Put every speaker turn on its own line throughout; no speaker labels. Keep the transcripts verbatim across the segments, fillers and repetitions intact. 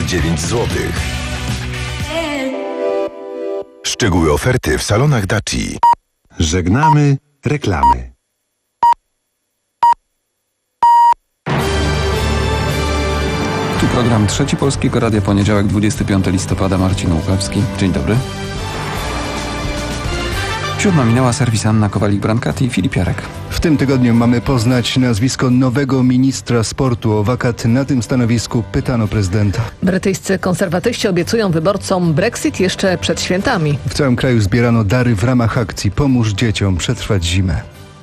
dziewięć złotych. Szczegóły oferty w salonach Daci.
Żegnamy reklamy.
Tu program Trzeci Polskiego Radia, poniedziałek, dwudziestego piątego listopada, Marcin Łukawski. Dzień dobry. Siódma minęła, serwis Anna Kowalik-Brankati i Filip Jarek.
W tym tygodniu mamy poznać nazwisko nowego ministra sportu. O wakat na tym stanowisku pytano prezydenta.
Brytyjscy konserwatyści obiecują wyborcom Brexit jeszcze przed świętami.
W całym kraju zbierano dary w ramach akcji Pomóż dzieciom przetrwać zimę.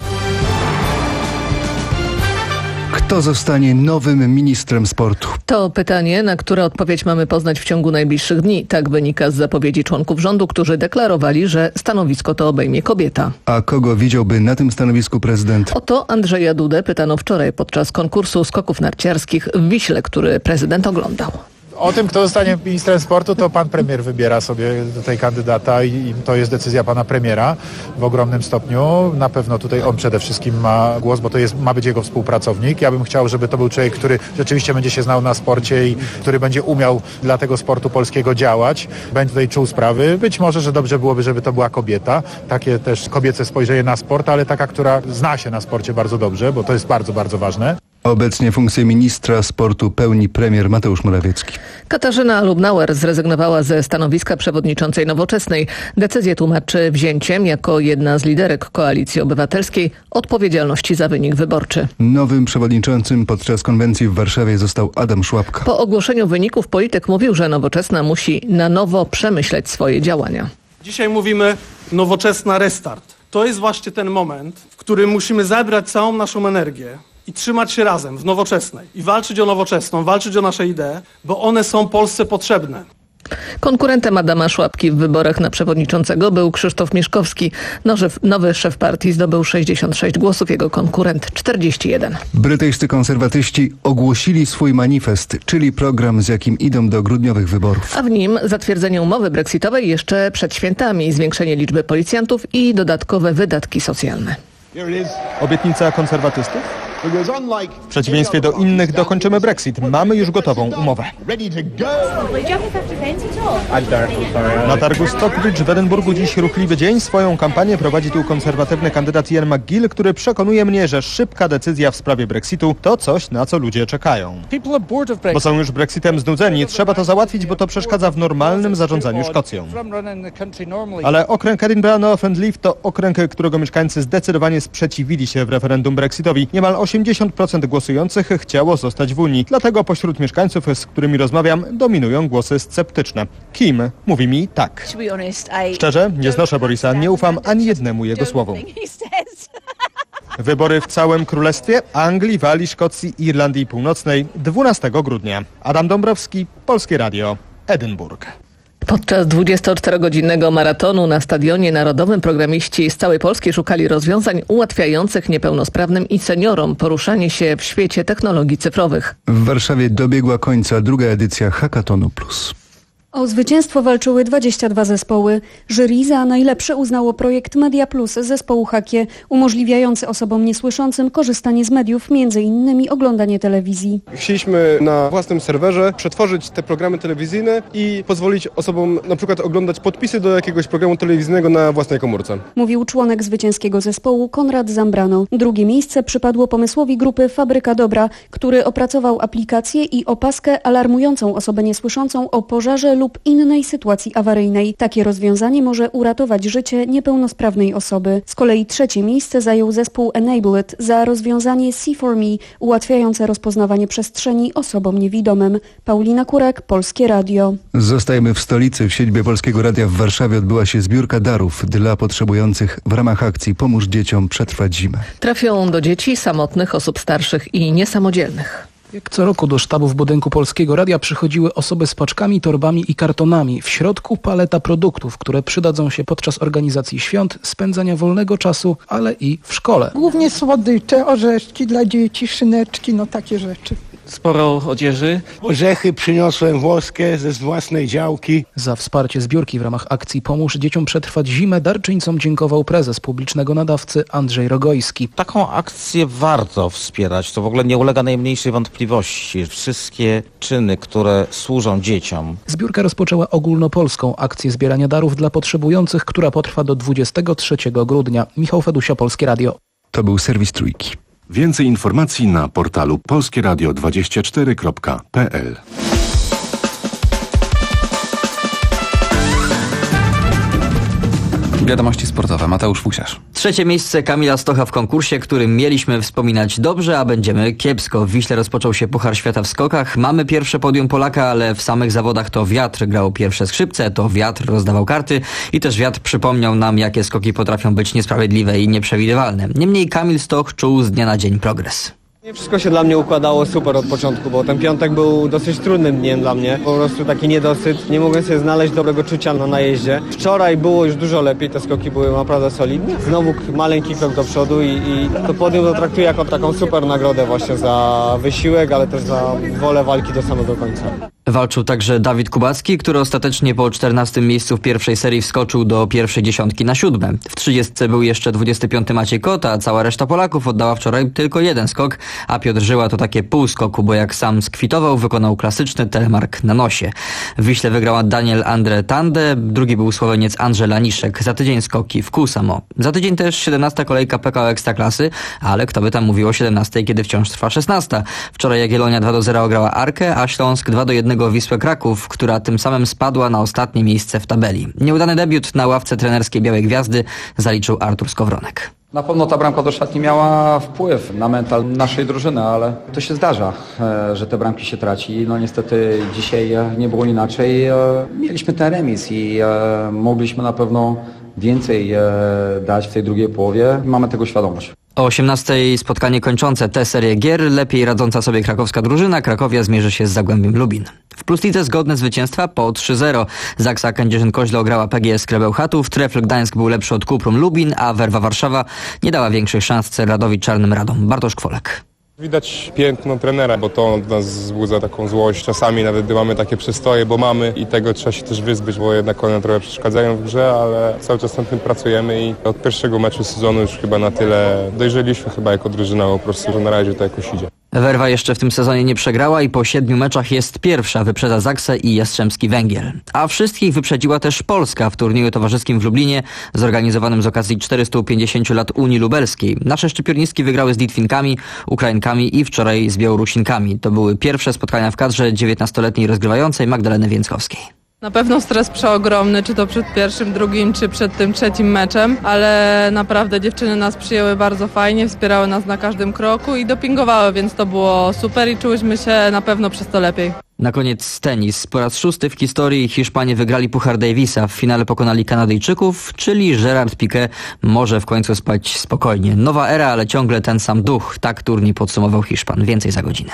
Kto zostanie nowym ministrem sportu?
To pytanie, na które odpowiedź mamy poznać w ciągu najbliższych dni. Tak wynika z zapowiedzi członków rządu, którzy deklarowali, że stanowisko to obejmie kobieta.
A kogo widziałby na tym stanowisku prezydent?
O to Andrzeja Dudę pytano wczoraj podczas konkursu skoków narciarskich w Wiśle, który prezydent oglądał.
O tym, kto zostanie ministrem sportu, to pan premier wybiera sobie tutaj kandydata i to jest decyzja pana premiera w ogromnym stopniu. Na pewno tutaj on przede wszystkim ma głos, bo to jest, ma być jego współpracownik. Ja bym chciał, żeby to był człowiek, który rzeczywiście będzie się znał na sporcie i który będzie umiał dla tego sportu polskiego działać. Będzie tutaj czuł sprawy. Być może, że dobrze byłoby, żeby to była kobieta. Takie też kobiece spojrzenie na sport, ale taka, która zna się na sporcie bardzo dobrze, bo to jest bardzo, bardzo ważne.
Obecnie funkcję ministra sportu pełni premier Mateusz Morawiecki.
Katarzyna Lubnauer zrezygnowała ze stanowiska przewodniczącej Nowoczesnej. Decyzję tłumaczy wzięciem, jako jedna z liderek Koalicji Obywatelskiej, odpowiedzialności za wynik wyborczy.
Nowym przewodniczącym podczas konwencji w Warszawie został Adam Szłapka.
Po ogłoszeniu wyników polityk mówił, że Nowoczesna musi na nowo przemyśleć swoje działania.
Dzisiaj mówimy Nowoczesna restart. To jest właśnie ten moment, w którym musimy zebrać całą naszą energię i trzymać się razem w Nowoczesnej i walczyć o Nowoczesną, walczyć o nasze idee, bo one są Polsce potrzebne.
Konkurentem Adama Szłapki w wyborach na przewodniczącego był Krzysztof Mieszkowski. Nowy, nowy szef partii zdobył sześćdziesiąt sześć głosów, jego konkurent czterdzieści jeden.
Brytyjscy konserwatyści ogłosili swój manifest, czyli program, z jakim idą do grudniowych wyborów.
A w nim zatwierdzenie umowy brexitowej jeszcze przed świętami, zwiększenie liczby policjantów i dodatkowe wydatki socjalne.
Obietnica konserwatystów? W przeciwieństwie do innych dokończymy Brexit. Mamy już gotową umowę. Na targu Stockbridge w Edynburgu dziś ruchliwy dzień. Swoją kampanię prowadzi tu konserwatywny kandydat Ian McGill, który przekonuje mnie, że szybka decyzja w sprawie Brexitu to coś, na co ludzie czekają. Bo są już Brexitem znudzeni. Trzeba to załatwić, bo to przeszkadza w normalnym zarządzaniu Szkocją. Ale okręg Edinburgh North and Leith to okręg, którego mieszkańcy zdecydowanie sprzeciwili się w referendum brexitowi. Niemal osiemdziesiąt procent głosujących chciało zostać w Unii. Dlatego pośród mieszkańców, z którymi rozmawiam, dominują głosy sceptyczne. Kim mówi mi tak. Szczerze, nie znoszę Borisa, nie ufam ani jednemu jego słowom. Wybory w całym Królestwie, Anglii, Walii, Szkocji i Irlandii Północnej dwunastego grudnia. Adam Dąbrowski, Polskie Radio, Edynburg.
Podczas dwudziestoczterogodzinnego maratonu na Stadionie Narodowym programiści z całej Polski szukali rozwiązań ułatwiających niepełnosprawnym i seniorom poruszanie się w świecie technologii cyfrowych.
W Warszawie dobiegła końca druga edycja Hackathonu Plus.
O zwycięstwo walczyły dwadzieścia dwa zespoły. Jury za najlepszy uznało projekt Media Plus zespołu Hakie, umożliwiający osobom niesłyszącym korzystanie z mediów, między innymi oglądanie telewizji.
Chcieliśmy na własnym serwerze przetworzyć te programy telewizyjne i pozwolić osobom na przykład oglądać podpisy do jakiegoś programu telewizyjnego na własnej komórce.
Mówił członek zwycięskiego zespołu Konrad Zambrano. Drugie miejsce przypadło pomysłowi grupy Fabryka Dobra, który opracował aplikację i opaskę alarmującą osobę niesłyszącą o pożarze lub innej sytuacji awaryjnej. Takie rozwiązanie może uratować życie niepełnosprawnej osoby. Z kolei trzecie miejsce zajął zespół Enable It za rozwiązanie See for Me, ułatwiające rozpoznawanie przestrzeni osobom niewidomym. Paulina Kurek, Polskie Radio.
Zostajemy w stolicy. W siedzibie Polskiego Radia w Warszawie odbyła się zbiórka darów dla potrzebujących w ramach akcji Pomóż dzieciom przetrwać zimę.
Trafią do dzieci, samotnych, osób starszych i niesamodzielnych.
Jak co roku do sztabu w budynku Polskiego Radia przychodziły osoby z paczkami, torbami i kartonami. W środku paleta produktów, które przydadzą się podczas organizacji świąt, spędzania wolnego czasu, ale i w szkole.
Głównie słodycze, orzeszki dla dzieci, szyneczki, no takie rzeczy. sporo odzieży.
Orzechy przyniosłem włoskie ze własnej działki.
Za wsparcie zbiórki w ramach akcji Pomóż dzieciom przetrwać zimę darczyńcom dziękował prezes publicznego nadawcy Andrzej Rogojski.
Taką akcję warto wspierać, to w ogóle nie ulega najmniejszej wątpliwości. Wszystkie czyny, które służą dzieciom.
Zbiórka rozpoczęła ogólnopolską akcję zbierania darów dla potrzebujących, która potrwa do dwudziestego trzeciego grudnia. Michał Fedusia, Polskie Radio.
To był serwis Trójki.
Więcej informacji na portalu polskie radio dwadzieścia cztery kropka p l.
Wiadomości sportowe. Mateusz Fusiarz.
Trzecie miejsce Kamila Stocha w konkursie, którym mieliśmy wspominać dobrze, a będziemy kiepsko. W Wiśle rozpoczął się Puchar Świata w skokach. Mamy pierwsze podium Polaka, ale w samych zawodach to wiatr grał pierwsze skrzypce, to wiatr rozdawał karty i też wiatr przypomniał nam, jakie skoki potrafią być niesprawiedliwe i nieprzewidywalne. Niemniej Kamil Stoch czuł z dnia na dzień progres.
Wszystko się dla mnie układało super od początku, bo ten piątek był dosyć trudnym dniem dla mnie. Po prostu taki niedosyt. Nie mogłem sobie znaleźć dobrego czucia na najeździe. Wczoraj było już dużo lepiej, te skoki były naprawdę solidne. Znowu maleńki krok do przodu i, i to podium to traktuję jako taką super nagrodę właśnie za wysiłek, ale też za wolę walki do samego końca.
Walczył także Dawid Kubacki, który ostatecznie po czternastym miejscu w pierwszej serii wskoczył do pierwszej dziesiątki na siódme. W trzydziestce był jeszcze dwudziesty piąty Maciej Kota, a cała reszta Polaków oddała wczoraj tylko jeden skok, a Piotr Żyła to takie pół skoku, bo jak sam skwitował, wykonał klasyczny telemark na nosie. W Wiśle wygrała Daniel Andre Tande, drugi był Słoweniec Andrzej Laniszek. Za tydzień skoki w kół samo. Za tydzień też siedemnasta kolejka P K O Ekstraklasy, ale kto by tam mówił o siedemnastej, kiedy wciąż trwa szesnasta. Wczoraj Jagiellonia dwa do zera ograła Arkę, a Śląsk dwa do jednego Wisłę Kraków, która tym samym spadła na ostatnie miejsce w tabeli. Nieudany debiut na ławce trenerskiej Białej Gwiazdy zaliczył Artur Skowronek.
Na pewno ta bramka do szatni miała wpływ na mental naszej drużyny, ale to się zdarza, że te bramki się traci. No niestety dzisiaj nie było inaczej. Mieliśmy ten remis i mogliśmy na pewno więcej dać w tej drugiej połowie. Mamy tego świadomość.
O osiemnastej spotkanie kończące tę serię gier, lepiej radząca sobie krakowska drużyna. Krakowia zmierzy się z Zagłębiem Lubin. W Pluslidze zgodne zwycięstwa po trzy zero. Zaksa Kędzierzyn-Koźle ograła P G S Krebeł Chatów, Trefl Gdańsk był lepszy od Kuprum Lubin, a Werwa Warszawa nie dała większych szans Cerradowi Czarnym Radom. Bartosz Kwolek.
Widać piętno trenera, bo to nas wzbudza taką złość. Czasami nawet gdy mamy takie przystoje, bo mamy i tego trzeba się też wyzbyć, bo jednak one trochę przeszkadzają w grze, ale cały czas nad tym pracujemy i od pierwszego meczu sezonu już chyba na tyle dojrzeliśmy chyba jako drużyna po prostu, że na razie to jakoś idzie.
Werwa jeszcze w tym sezonie nie przegrała i po siedmiu meczach jest pierwsza, wyprzedza Zaksę i Jastrzębski Węgiel. A wszystkich wyprzedziła też Polska w turnieju towarzyskim w Lublinie, zorganizowanym z okazji czterystu pięćdziesięciu lat Unii Lubelskiej. Nasze szczypiornistki wygrały z Litwinkami, Ukrainkami i wczoraj z Białorusinkami. To były pierwsze spotkania w kadrze dziewiętnastoletniej rozgrywającej Magdaleny Więckowskiej.
Na pewno stres przeogromny, czy to przed pierwszym, drugim, czy przed tym trzecim meczem, ale naprawdę dziewczyny nas przyjęły bardzo fajnie, wspierały nas na każdym kroku i dopingowały, więc to było super i czułyśmy się na pewno przez to lepiej.
Na koniec tenis. Po raz szósty w historii Hiszpanie wygrali Puchar Davisa. W finale pokonali Kanadyjczyków, czyli Gerard Piqué może w końcu spać spokojnie. Nowa era, ale ciągle ten sam duch. Tak turniej podsumował Hiszpan. Więcej za godzinę.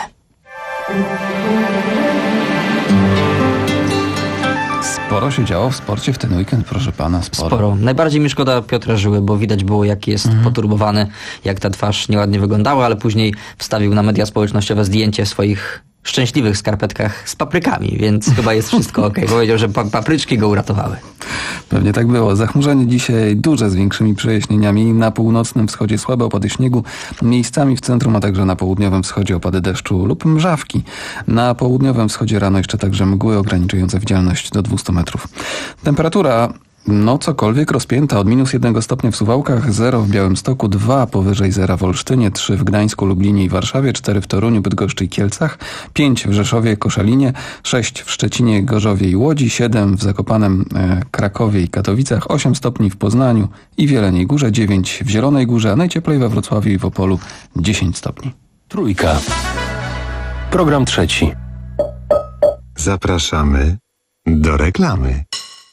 Sporo się działo w sporcie w ten weekend, proszę pana. Sporo.
Sporo. Najbardziej mi szkoda Piotra Żyły, bo widać było, jak jest mhm. poturbowany, jak ta twarz nieładnie wyglądała, ale później wstawił na media społecznościowe zdjęcie w swoich szczęśliwych skarpetkach z paprykami, więc chyba jest wszystko okej. Okay. Powiedział, że pa- papryczki go uratowały.
Pewnie tak było. Zachmurzenie dzisiaj duże z większymi przejaśnieniami. Na północnym wschodzie słabe opady śniegu, miejscami w centrum, a także na południowym wschodzie opady deszczu lub mrzawki. Na południowym wschodzie rano jeszcze także mgły ograniczające widzialność do dwieście metrów. Temperatura no cokolwiek rozpięta. Od minus jednego stopnia w Suwałkach, zero w Białymstoku, dwa powyżej zera w Olsztynie, trzy w Gdańsku, Lublinie i Warszawie, cztery w Toruniu, Bydgoszczy i Kielcach, pięć w Rzeszowie, Koszalinie, sześć w Szczecinie, Gorzowie i Łodzi, siedem w Zakopanem, e, Krakowie i Katowicach, osiem stopni w Poznaniu i w Jeleniej Górze, dziewięć w Zielonej Górze, a najcieplej we Wrocławiu i w Opolu dziesięć stopni.
Trójka. Program trzeci. Zapraszamy do reklamy.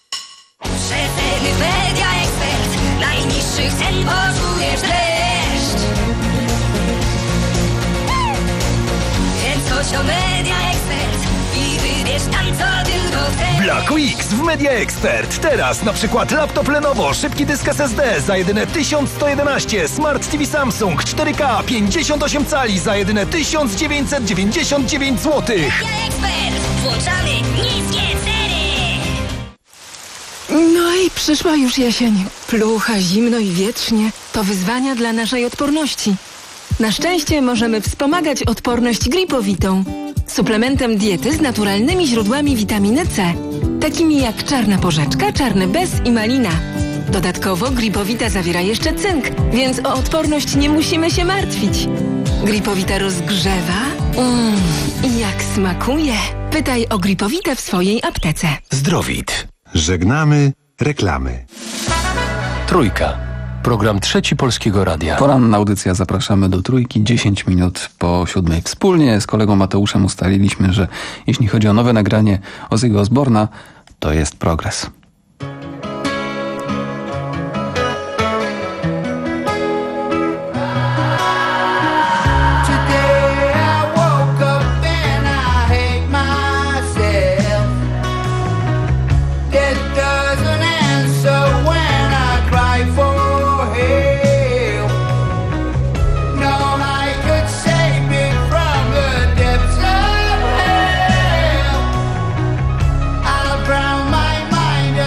Media Ekspert. Najniższych cen poczujesz dreszcz. Więc chodź do Media Ekspert i wybierz tam, co tylko chcesz.
Ultra Q X w Media Expert. Teraz na przykład laptop Lenovo, szybki dysk S S D za jedyne tysiąc sto jedenaście, Smart T V Samsung cztery K pięćdziesiąt osiem cali za jedyne tysiąc dziewięćset dziewięćdziesiąt dziewięć złotych.
Media Expert. Włączamy niskie ceny.
No i przyszła już jesień. Plucha, zimno i wietrznie. To wyzwania dla naszej odporności. Na szczęście możemy wspomagać odporność Gripowitą. Suplementem diety z naturalnymi źródłami witaminy C. Takimi jak czarna porzeczka, czarny bez i malina. Dodatkowo Gripowita zawiera jeszcze cynk, więc o odporność nie musimy się martwić. Gripowita rozgrzewa. Mmm, i jak smakuje. Pytaj o Gripowitę w swojej aptece.
Zdrowit. Żegnamy reklamy.
Trójka. Program Trzeci Polskiego Radia.
Poranna audycja, zapraszamy do Trójki, dziesięć minut po siódmej. Wspólnie z kolegą Mateuszem ustaliliśmy, że jeśli chodzi o nowe nagranie Ozzy'ego Osborna, to jest progres.
I'll drown my mind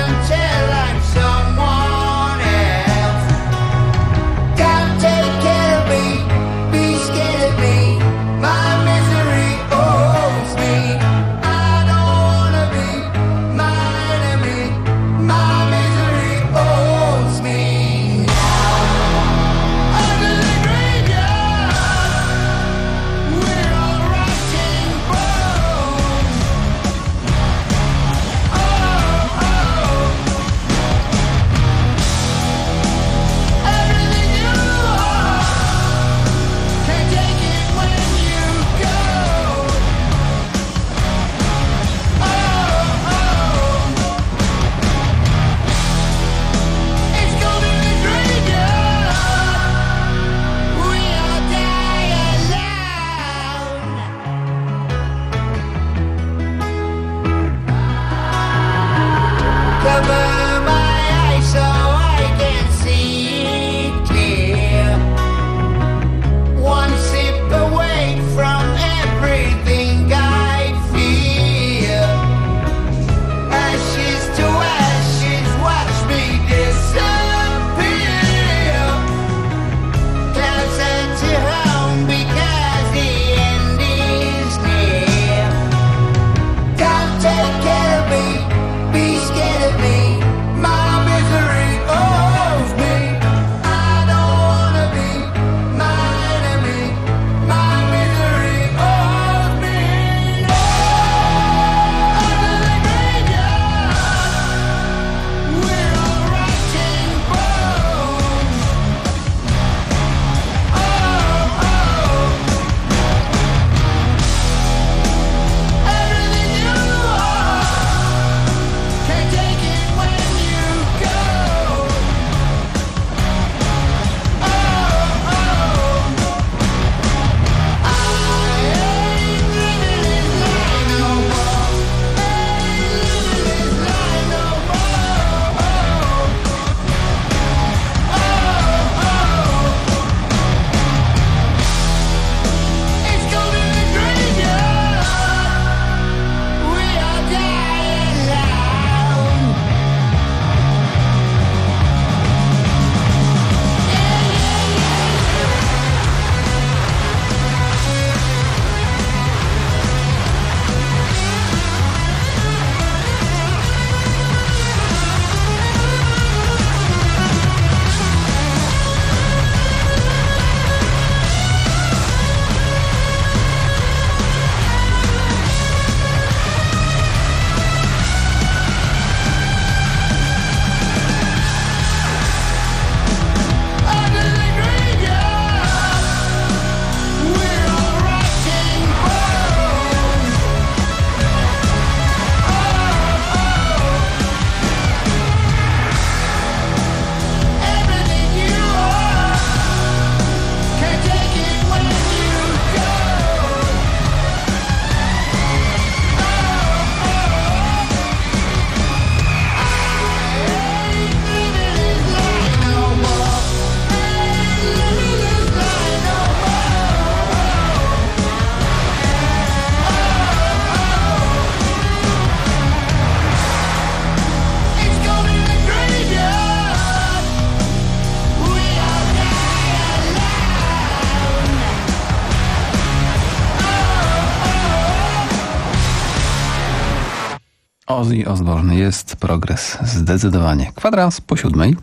Ozzy Osbourne, jest progres, zdecydowanie. Kwadrans po siódmej.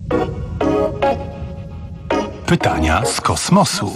Pytania z kosmosu.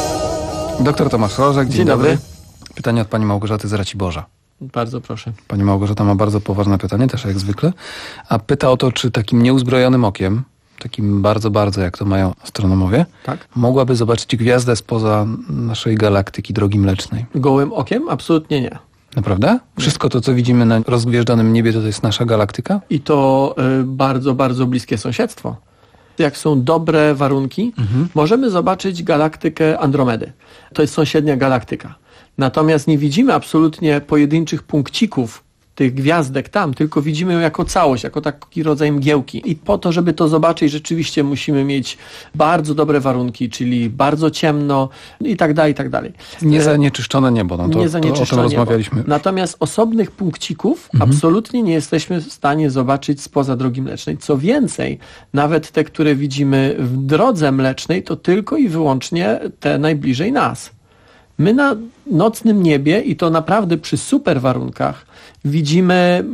Doktor Tomasz Rożek, dzień,
Dzień
dobry.
dobry.
Pytanie od pani Małgorzaty z Raciborza.
Bardzo proszę.
Pani Małgorzata ma bardzo poważne pytanie, też jak zwykle, a pyta o to, czy takim nieuzbrojonym okiem, takim bardzo, bardzo, jak to mają astronomowie,
Tak?
mogłaby zobaczyć gwiazdę spoza naszej galaktyki Drogi Mlecznej.
Gołym okiem? Absolutnie nie.
Naprawdę? Wszystko to, co widzimy na rozgwieżdżonym niebie, to, to jest nasza galaktyka?
I to y, bardzo, bardzo bliskie sąsiedztwo. Jak są dobre warunki,
Mhm.
możemy zobaczyć galaktykę Andromedy. To jest sąsiednia galaktyka. Natomiast nie widzimy absolutnie pojedynczych punkcików tych gwiazdek tam, tylko widzimy ją jako całość, jako taki rodzaj mgiełki. I po to, żeby to zobaczyć, rzeczywiście musimy mieć bardzo dobre warunki, czyli bardzo ciemno i tak dalej, i tak dalej.
Niezanieczyszczone niebo, no to,
Nie
to o tym
zanieczyszczone
rozmawialiśmy.
niebo. Natomiast osobnych punkcików
Mhm.
absolutnie nie jesteśmy w stanie zobaczyć spoza Drogi Mlecznej. Co więcej, nawet te, które widzimy w Drodze Mlecznej, to tylko i wyłącznie te najbliżej nas. My na nocnym niebie, i to naprawdę przy super warunkach, widzimy,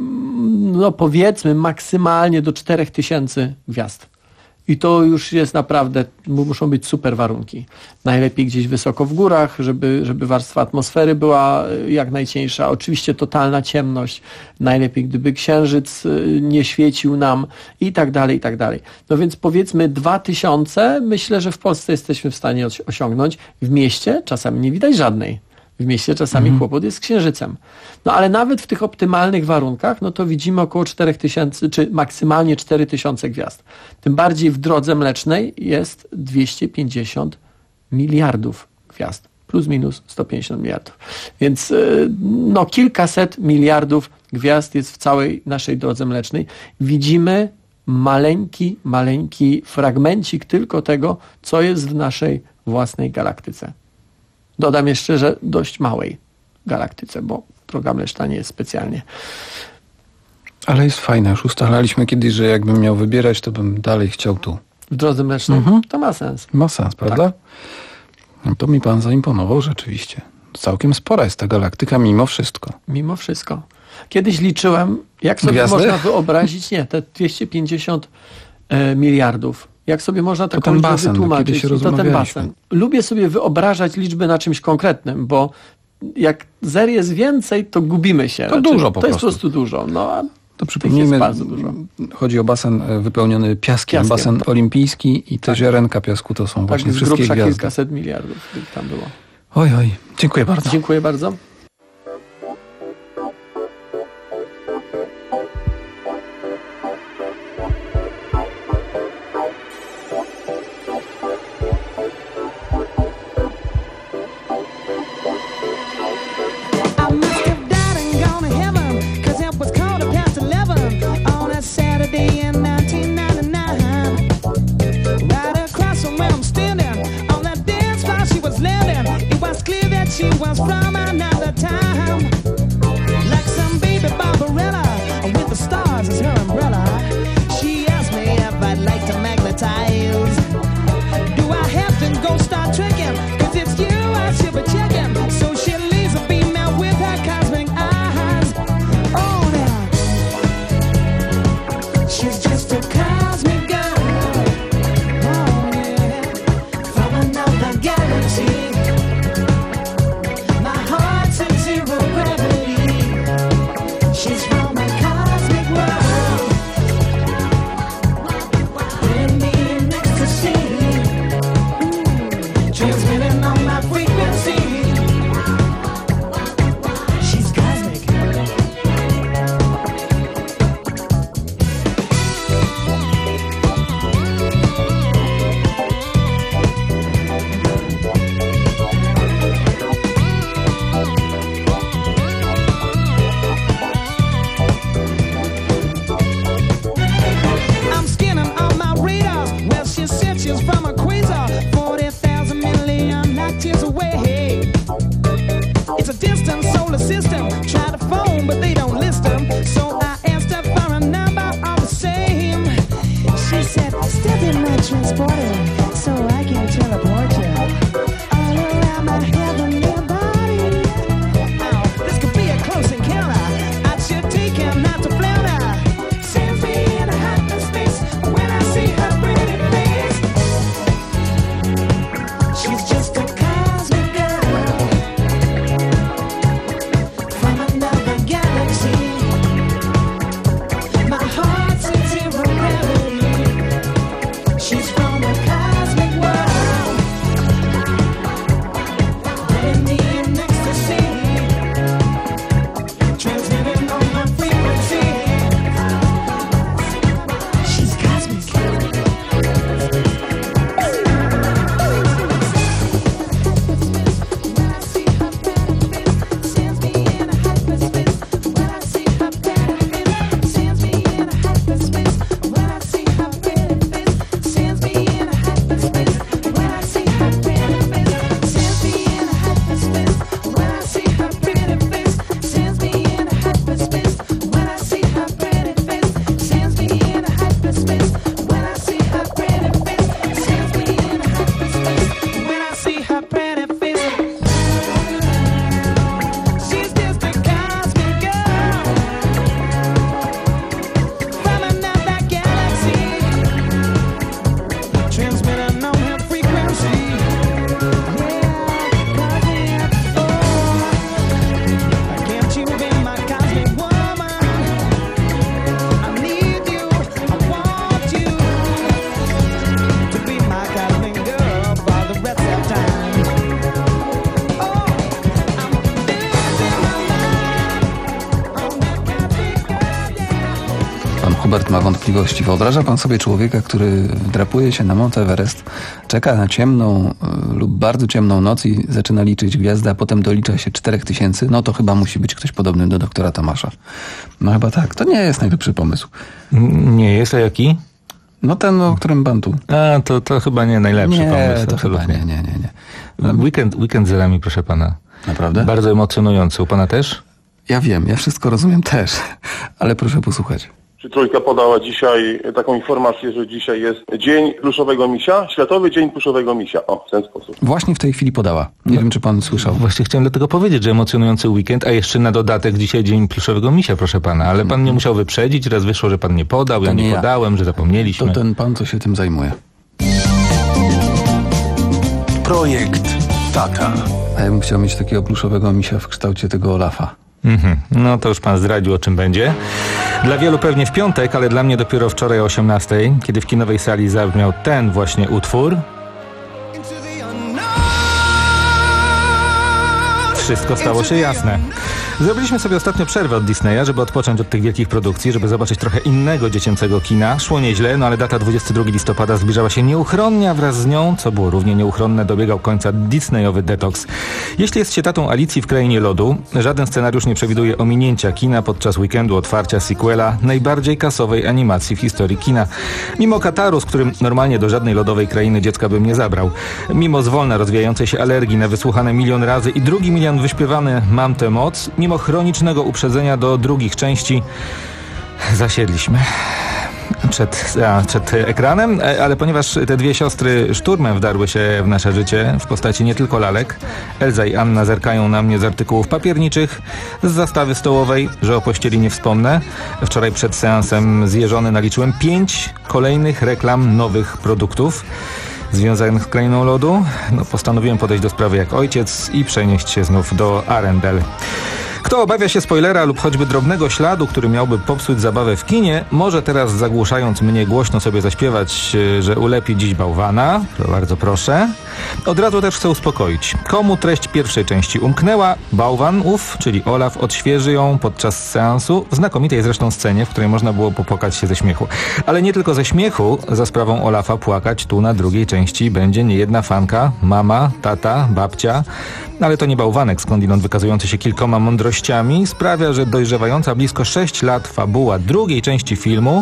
no powiedzmy, maksymalnie do czterech tysięcy gwiazd. I to już jest naprawdę, muszą być super warunki. Najlepiej gdzieś wysoko w górach, żeby, żeby warstwa atmosfery była jak najcieńsza. Oczywiście totalna ciemność. Najlepiej, gdyby księżyc nie świecił nam i tak dalej, i tak dalej. No więc powiedzmy dwa tysiące, myślę, że w Polsce jesteśmy w stanie osiągnąć. W mieście czasami nie widać żadnej. W mieście czasami mhm. kłopot jest z księżycem. No ale nawet w tych optymalnych warunkach, no to widzimy około czterech tysięcy, czy maksymalnie cztery tysiące gwiazd. Tym bardziej w Drodze Mlecznej jest dwieście pięćdziesiąt miliardów gwiazd. Plus minus sto pięćdziesiąt miliardów. Więc no kilkaset miliardów gwiazd jest w całej naszej Drodze Mlecznej. Widzimy maleńki, maleńki fragmencik tylko tego, co jest w naszej własnej galaktyce. Dodam jeszcze, że dość małej galaktyce, bo Droga Mleczna nie jest specjalnie.
Ale jest fajne. Już ustalaliśmy kiedyś, że jakbym miał wybierać, to bym dalej chciał tu.
W Drodze Mlecznej? Mhm. To ma sens.
Ma sens, prawda? Tak. No to mi pan zaimponował rzeczywiście. Całkiem spora jest ta galaktyka mimo wszystko.
Mimo wszystko. Kiedyś liczyłem, jak sobie
Gwiazdy?
można wyobrazić, nie, te dwieście pięćdziesiąt e, miliardów. Jak sobie można taką
ten
liczbę
basen,
wytłumaczyć?
się
I to ten basen. Lubię sobie wyobrażać liczby na czymś konkretnym, bo jak zer jest więcej, to gubimy się.
To
Znaczy,
dużo po
To jest
prostu.
po prostu dużo. No, a
To przypomnijmy,
jest bardzo dużo.
chodzi o basen wypełniony piaskiem,
Piaskiem.
basen olimpijski i te ziarenka piasku to są
Tak,
właśnie
z
wszystkie
grubsza
gwiazdy.
kilkaset miliardów tam było.
Oj, oj, dziękuję bardzo.
Dziękuję bardzo.
She was from another
pan Hubert ma wątpliwości. Wyobraża pan sobie człowieka, który drapuje się na Mount Everest, czeka na ciemną y, lub bardzo ciemną noc i zaczyna liczyć gwiazdy, a potem dolicza się czterech tysięcy? No to chyba musi być ktoś podobny do doktora Tomasza. No chyba tak. To nie jest najlepszy pomysł.
Nie jest, a jaki?
No ten, o którym pan tu...
A, to, to chyba nie najlepszy
nie,
pomysł.
To chyba nie, nie, nie, nie.
Weekend, weekend z Elami, proszę pana.
Naprawdę?
Bardzo emocjonujący. U pana też?
Ja wiem, ja wszystko rozumiem też, ale proszę posłuchać.
Czy Trójka podała dzisiaj taką informację, że dzisiaj jest Dzień Pluszowego Misia? Światowy Dzień Pluszowego Misia. O, w ten sposób.
Właśnie w tej chwili podała. Nie no, wiem, czy pan słyszał.
Właśnie chciałem dlatego powiedzieć, że emocjonujący weekend, a jeszcze na dodatek dzisiaj Dzień Pluszowego Misia, proszę pana. Ale pan nie musiał wyprzedzić, raz wyszło, że pan nie podał, ja nie, nie podałem, ja. że zapomnieliśmy.
To ten pan, co się tym zajmuje.
Projekt Tata.
A ja bym chciał mieć takiego pluszowego misia w kształcie tego Olafa.
Mhm. No to już pan zdradził, o czym będzie. Dla wielu pewnie w piątek, ale dla mnie dopiero wczoraj o osiemnastej, kiedy w kinowej sali zabrzmiał ten właśnie utwór. Wszystko stało się jasne. Zrobiliśmy sobie ostatnio przerwę od Disneya, żeby odpocząć od tych wielkich produkcji, żeby zobaczyć trochę innego dziecięcego kina. Szło nieźle, no ale data dwudziestego drugiego listopada zbliżała się nieuchronnie, a wraz z nią, co było równie nieuchronne, dobiegał końca Disneyowy detoks. Jeśli jest się tatą Alicji w Krainie Lodu, żaden scenariusz nie przewiduje ominięcia kina podczas weekendu otwarcia sequela najbardziej kasowej animacji w historii kina. Mimo kataru, z którym normalnie do żadnej lodowej krainy dziecka bym nie zabrał. Mimo zwolna rozwijającej się alergii na wysłuchane milion razy i drugi milion wyśpiewany Mam tę moc, mimo chronicznego uprzedzenia do drugich części zasiedliśmy przed, a, przed ekranem, ale ponieważ te dwie siostry szturmem wdarły się w nasze życie w postaci nie tylko lalek, Elza i Anna zerkają na mnie z artykułów papierniczych, z zastawy stołowej, że o pościeli nie wspomnę. Wczoraj przed seansem zjeżony naliczyłem pięć kolejnych reklam nowych produktów związanych z Krainą Lodu. No, postanowiłem podejść do sprawy jak ojciec i przenieść się znów do Arendelle. Kto obawia się spoilera lub choćby drobnego śladu, który miałby popsuć zabawę w kinie, może teraz, zagłuszając mnie, głośno sobie zaśpiewać, że ulepi dziś bałwana. Bardzo proszę. Od razu też chcę uspokoić. Komu treść pierwszej części umknęła, bałwan ów, czyli Olaf, odświeży ją podczas seansu, w znakomitej zresztą scenie, w której można było popłakać się ze śmiechu. Ale nie tylko ze śmiechu, za sprawą Olafa płakać tu na drugiej części będzie niejedna fanka, mama, tata, babcia. Ale to nie bałwanek, skądinąd wykazujący się kilkoma mądrościami, sprawia, że dojrzewająca blisko sześć lat fabuła drugiej części filmu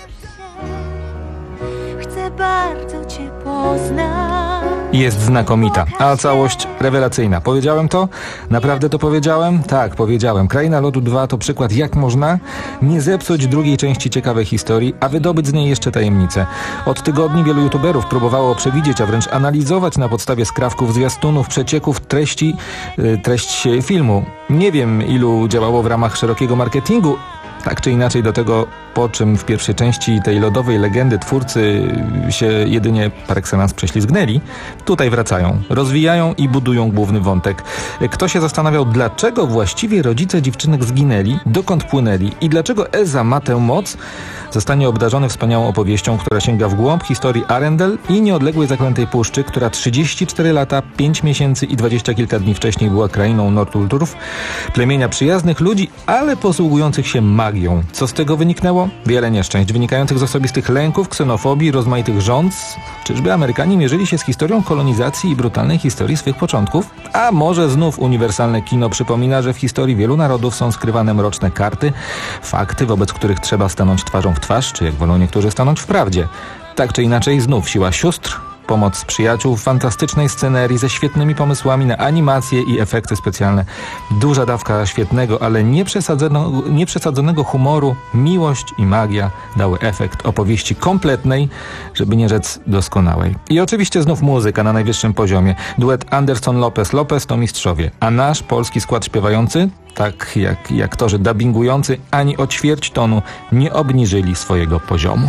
Chcę bardzo cię poznać.
jest znakomita, a całość rewelacyjna. Powiedziałem to? Naprawdę to powiedziałem? Tak, powiedziałem. Kraina Lodu dwa to przykład, jak można nie zepsuć drugiej części ciekawej historii, a wydobyć z niej jeszcze tajemnicę. Od tygodni wielu youtuberów próbowało przewidzieć, a wręcz analizować na podstawie skrawków, zwiastunów, przecieków treści, yy, treść filmu. Nie wiem, ilu działało w ramach szerokiego marketingu, tak czy inaczej do tego, po czym w pierwszej części tej lodowej legendy twórcy się jedynie par excellence prześlizgnęli, tutaj wracają, rozwijają i budują główny wątek. Kto się zastanawiał, dlaczego właściwie rodzice dziewczynek zginęli, dokąd płynęli i dlaczego Elza ma tę moc, zostanie obdarzony wspaniałą opowieścią, która sięga w głąb historii Arendelle i nieodległej Zaklętej Puszczy, która trzydzieści cztery lata, pięć miesięcy i dwadzieścia kilka dni wcześniej była krainą Noldurów, plemienia przyjaznych ludzi, ale posługujących się magią. Co z tego wyniknęło? Wiele nieszczęść wynikających z osobistych lęków, ksenofobii, rozmaitych rządz. Czyżby Amerykanie mierzyli się z historią kolonizacji i brutalnej historii swych początków? A może znów uniwersalne kino przypomina, że w historii wielu narodów są skrywane mroczne karty, fakty, wobec których trzeba stanąć twarzą w twarz, czy jak wolą niektórzy stanąć w prawdzie. Tak czy inaczej, znów siła sióstr, pomoc przyjaciół, fantastycznej scenerii ze świetnymi pomysłami na animacje i efekty specjalne. Duża dawka świetnego, ale nieprzesadzonego, nieprzesadzonego humoru, miłość i magia dały efekt opowieści kompletnej, żeby nie rzec doskonałej. I oczywiście znów muzyka na najwyższym poziomie. Duet Anderson-Lopez-Lopez to mistrzowie, a nasz polski skład śpiewający, tak jak, jak aktorzy dubbingujący, ani o ćwierć tonu nie obniżyli swojego poziomu.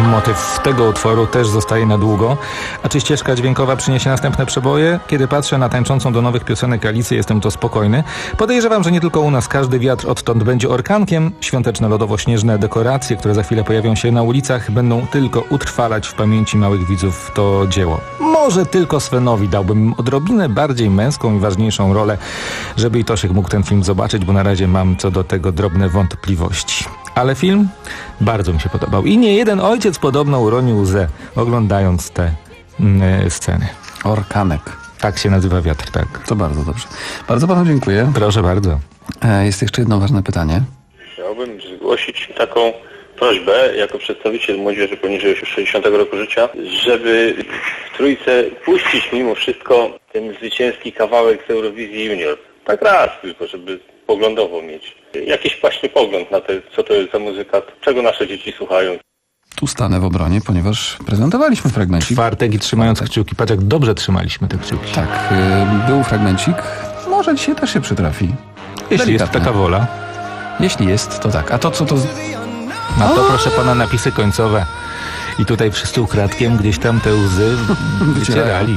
motyw tego utworu też zostaje na długo. A czy ścieżka dźwiękowa przyniesie następne przeboje? Kiedy patrzę na tańczącą do nowych piosenek Alicję, jestem to spokojny. Podejrzewam, że nie tylko u nas każdy wiatr odtąd będzie orkankiem. Świąteczne lodowo-śnieżne dekoracje, które za chwilę pojawią się na ulicach, będą tylko utrwalać w pamięci małych widzów to dzieło. Może tylko Svenowi dałbym odrobinę bardziej męską i ważniejszą rolę, żeby i Tosiek mógł ten film zobaczyć, bo na razie mam co do tego drobne wątpliwości. Ale film bardzo mi się podobał. I nie jeden ojciec podobno uronił łzę, oglądając te mm, sceny.
Orkanek.
Tak się nazywa wiatr, tak.
To bardzo dobrze. Bardzo panu dziękuję.
Proszę bardzo.
E, jest jeszcze jedno ważne pytanie.
Chciałbym zgłosić taką prośbę jako przedstawiciel młodzieży poniżej sześćdziesiątego roku życia, żeby w Trójce puścić mimo wszystko ten zwycięski kawałek z Eurowizji Junior. Tak raz tylko, żeby poglądowo mieć jakiś właśnie pogląd na to, co to jest za muzyka, czego nasze dzieci słuchają.
Tu stanę w obronie, ponieważ prezentowaliśmy fragmencik.
Czwartek i trzymając kciuki. Patrz, jak dobrze trzymaliśmy te kciuki.
Tak, yy, był fragmencik. Może dzisiaj też się przytrafi.
Jeśli
Delikatnie.
jest taka wola.
Jeśli jest, to tak. A to co to... Z...
A to proszę pana napisy końcowe. I tutaj wszyscy ukradkiem gdzieś tam te łzy wycierali.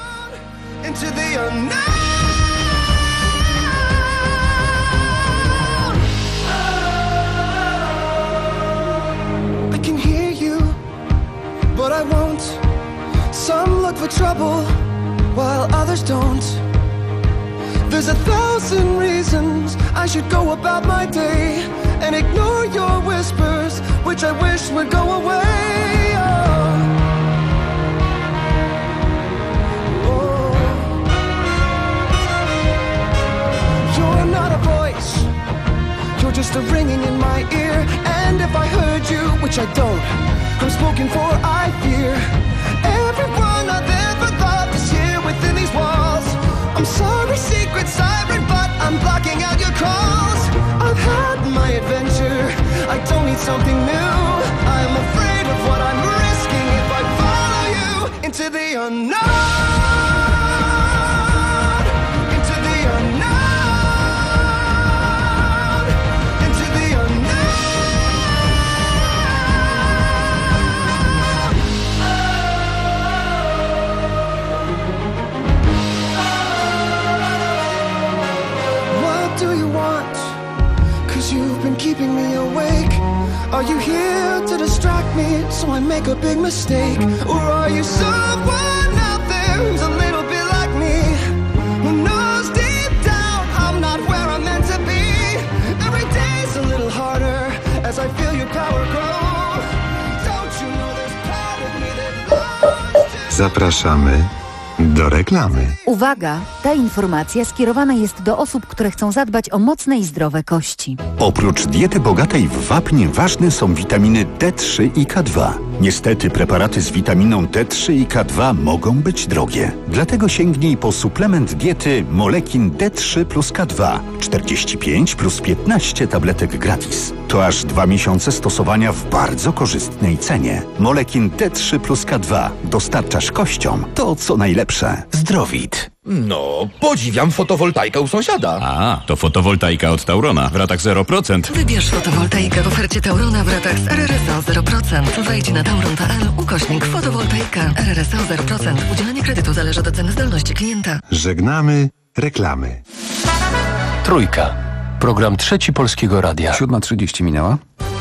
But I won't. Some look for trouble while others don't. There's a thousand reasons I should go about my day and ignore your whispers, which I wish would go away. Oh. Oh. You're not a voice, you're just a ringing in my ear. And if I heard you, which I don't, I'm spoken for, I fear. Everyone I've ever loved is here within these walls. I'm sorry, secret siren, but I'm blocking out your calls. I've had my adventure, I don't need something new. I'm afraid of what I'm risking if I follow you into the unknown. Into the unknown. Into the unknown. You've been keeping me awake. Are you here to distract me so I make a big mistake? Or are you someone out there who's a little bit like me, who knows deep down I'm not where I'm meant to be? Every day's a little harder as I feel your power grow. Don't you know there's part of me that longs to...
Zapraszamy do reklamy.
Uwaga! Ta informacja skierowana jest do osób, które chcą zadbać o mocne i zdrowe kości.
Oprócz diety bogatej w wapń ważne są witaminy D trzy i K dwa. Niestety preparaty z witaminą D trzy i K dwa mogą być drogie. Dlatego sięgnij po suplement diety Molekin D trzy plus K dwa. czterdzieści pięć plus piętnaście tabletek gratis. To aż dwa miesiące stosowania w bardzo korzystnej cenie. Molekin D trzy plus K dwa. Dostarczasz kościom to, co najlepsze. Zdrowit.
No, podziwiam fotowoltaikę u sąsiada.
A, to fotowoltaika od Taurona w ratach zero procent.
Wybierz fotowoltaikę w ofercie Taurona w ratach z R R S O zero procent. Wejdź na tauron kropka p l ukośnik fotowoltaika. R R S O zero procent. Udzielanie kredytu zależy od oceny zdolności klienta.
Żegnamy reklamy.
Trójka. Program Trzeci Polskiego Radia.
siódma trzydzieści minęła.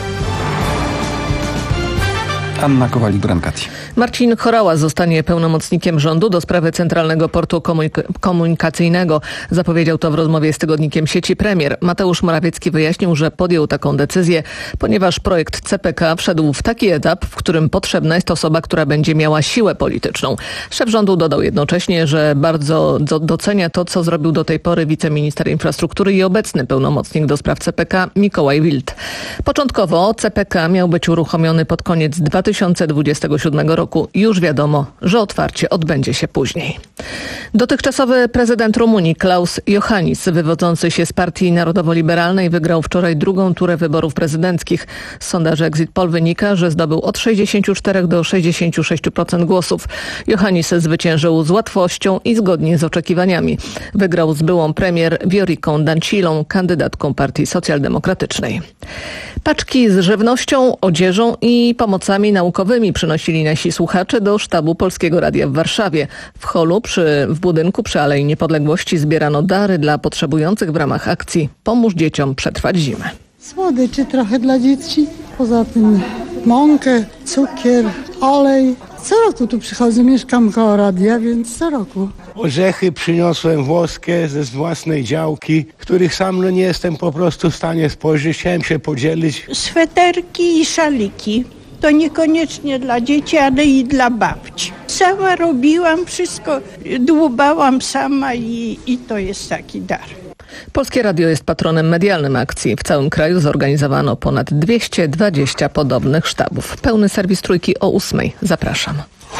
Anna Kowalik-Brankati.
Marcin Horała zostanie pełnomocnikiem rządu do sprawy Centralnego Portu Komunik- Komunikacyjnego. Zapowiedział to w rozmowie z tygodnikiem Sieci premier. Mateusz Morawiecki wyjaśnił, że podjął taką decyzję, ponieważ projekt C P K wszedł w taki etap, w którym potrzebna jest osoba, która będzie miała siłę polityczną. Szef rządu dodał jednocześnie, że bardzo do- docenia to, co zrobił do tej pory wiceminister infrastruktury i obecny pełnomocnik do spraw C P K Mikołaj Wild. Początkowo C P K miał być uruchomiony pod koniec dwa tysiące dwudziestego siódmego roku. Już wiadomo, że otwarcie odbędzie się później. Dotychczasowy prezydent Rumunii Klaus Iohannis, wywodzący się z partii narodowo-liberalnej, wygrał wczoraj drugą turę wyborów prezydenckich. Z sondaży Exit Poll wynika, że zdobył od sześćdziesięciu czterech do sześćdziesięciu sześciu procent głosów. Iohannis zwyciężył z łatwością i zgodnie z oczekiwaniami. Wygrał z byłą premier Vioriką Dancilą, kandydatką partii socjaldemokratycznej. Paczki z żywnością, odzieżą i pomocami na naukowymi przynosili nasi słuchacze do sztabu Polskiego Radia w Warszawie. W holu przy, w budynku przy Alei Niepodległości zbierano dary dla potrzebujących w ramach akcji Pomóż dzieciom przetrwać zimę.
Słodyczy trochę dla dzieci, poza tym mąkę, cukier, olej. Co roku tu przychodzę, mieszkam koło radia, więc co roku.
Orzechy przyniosłem włoskie ze własnej działki, których sam no nie jestem po prostu w stanie spożyć. Chciałem się podzielić.
Sweterki i szaliki. To niekoniecznie dla dzieci, ale i dla babci. Sama robiłam wszystko, dłubałam sama i, i to jest taki dar.
Polskie Radio jest patronem medialnym akcji. W całym kraju zorganizowano ponad dwieście dwadzieścia podobnych sztabów. Pełny serwis Trójki o ósmej. Zapraszam.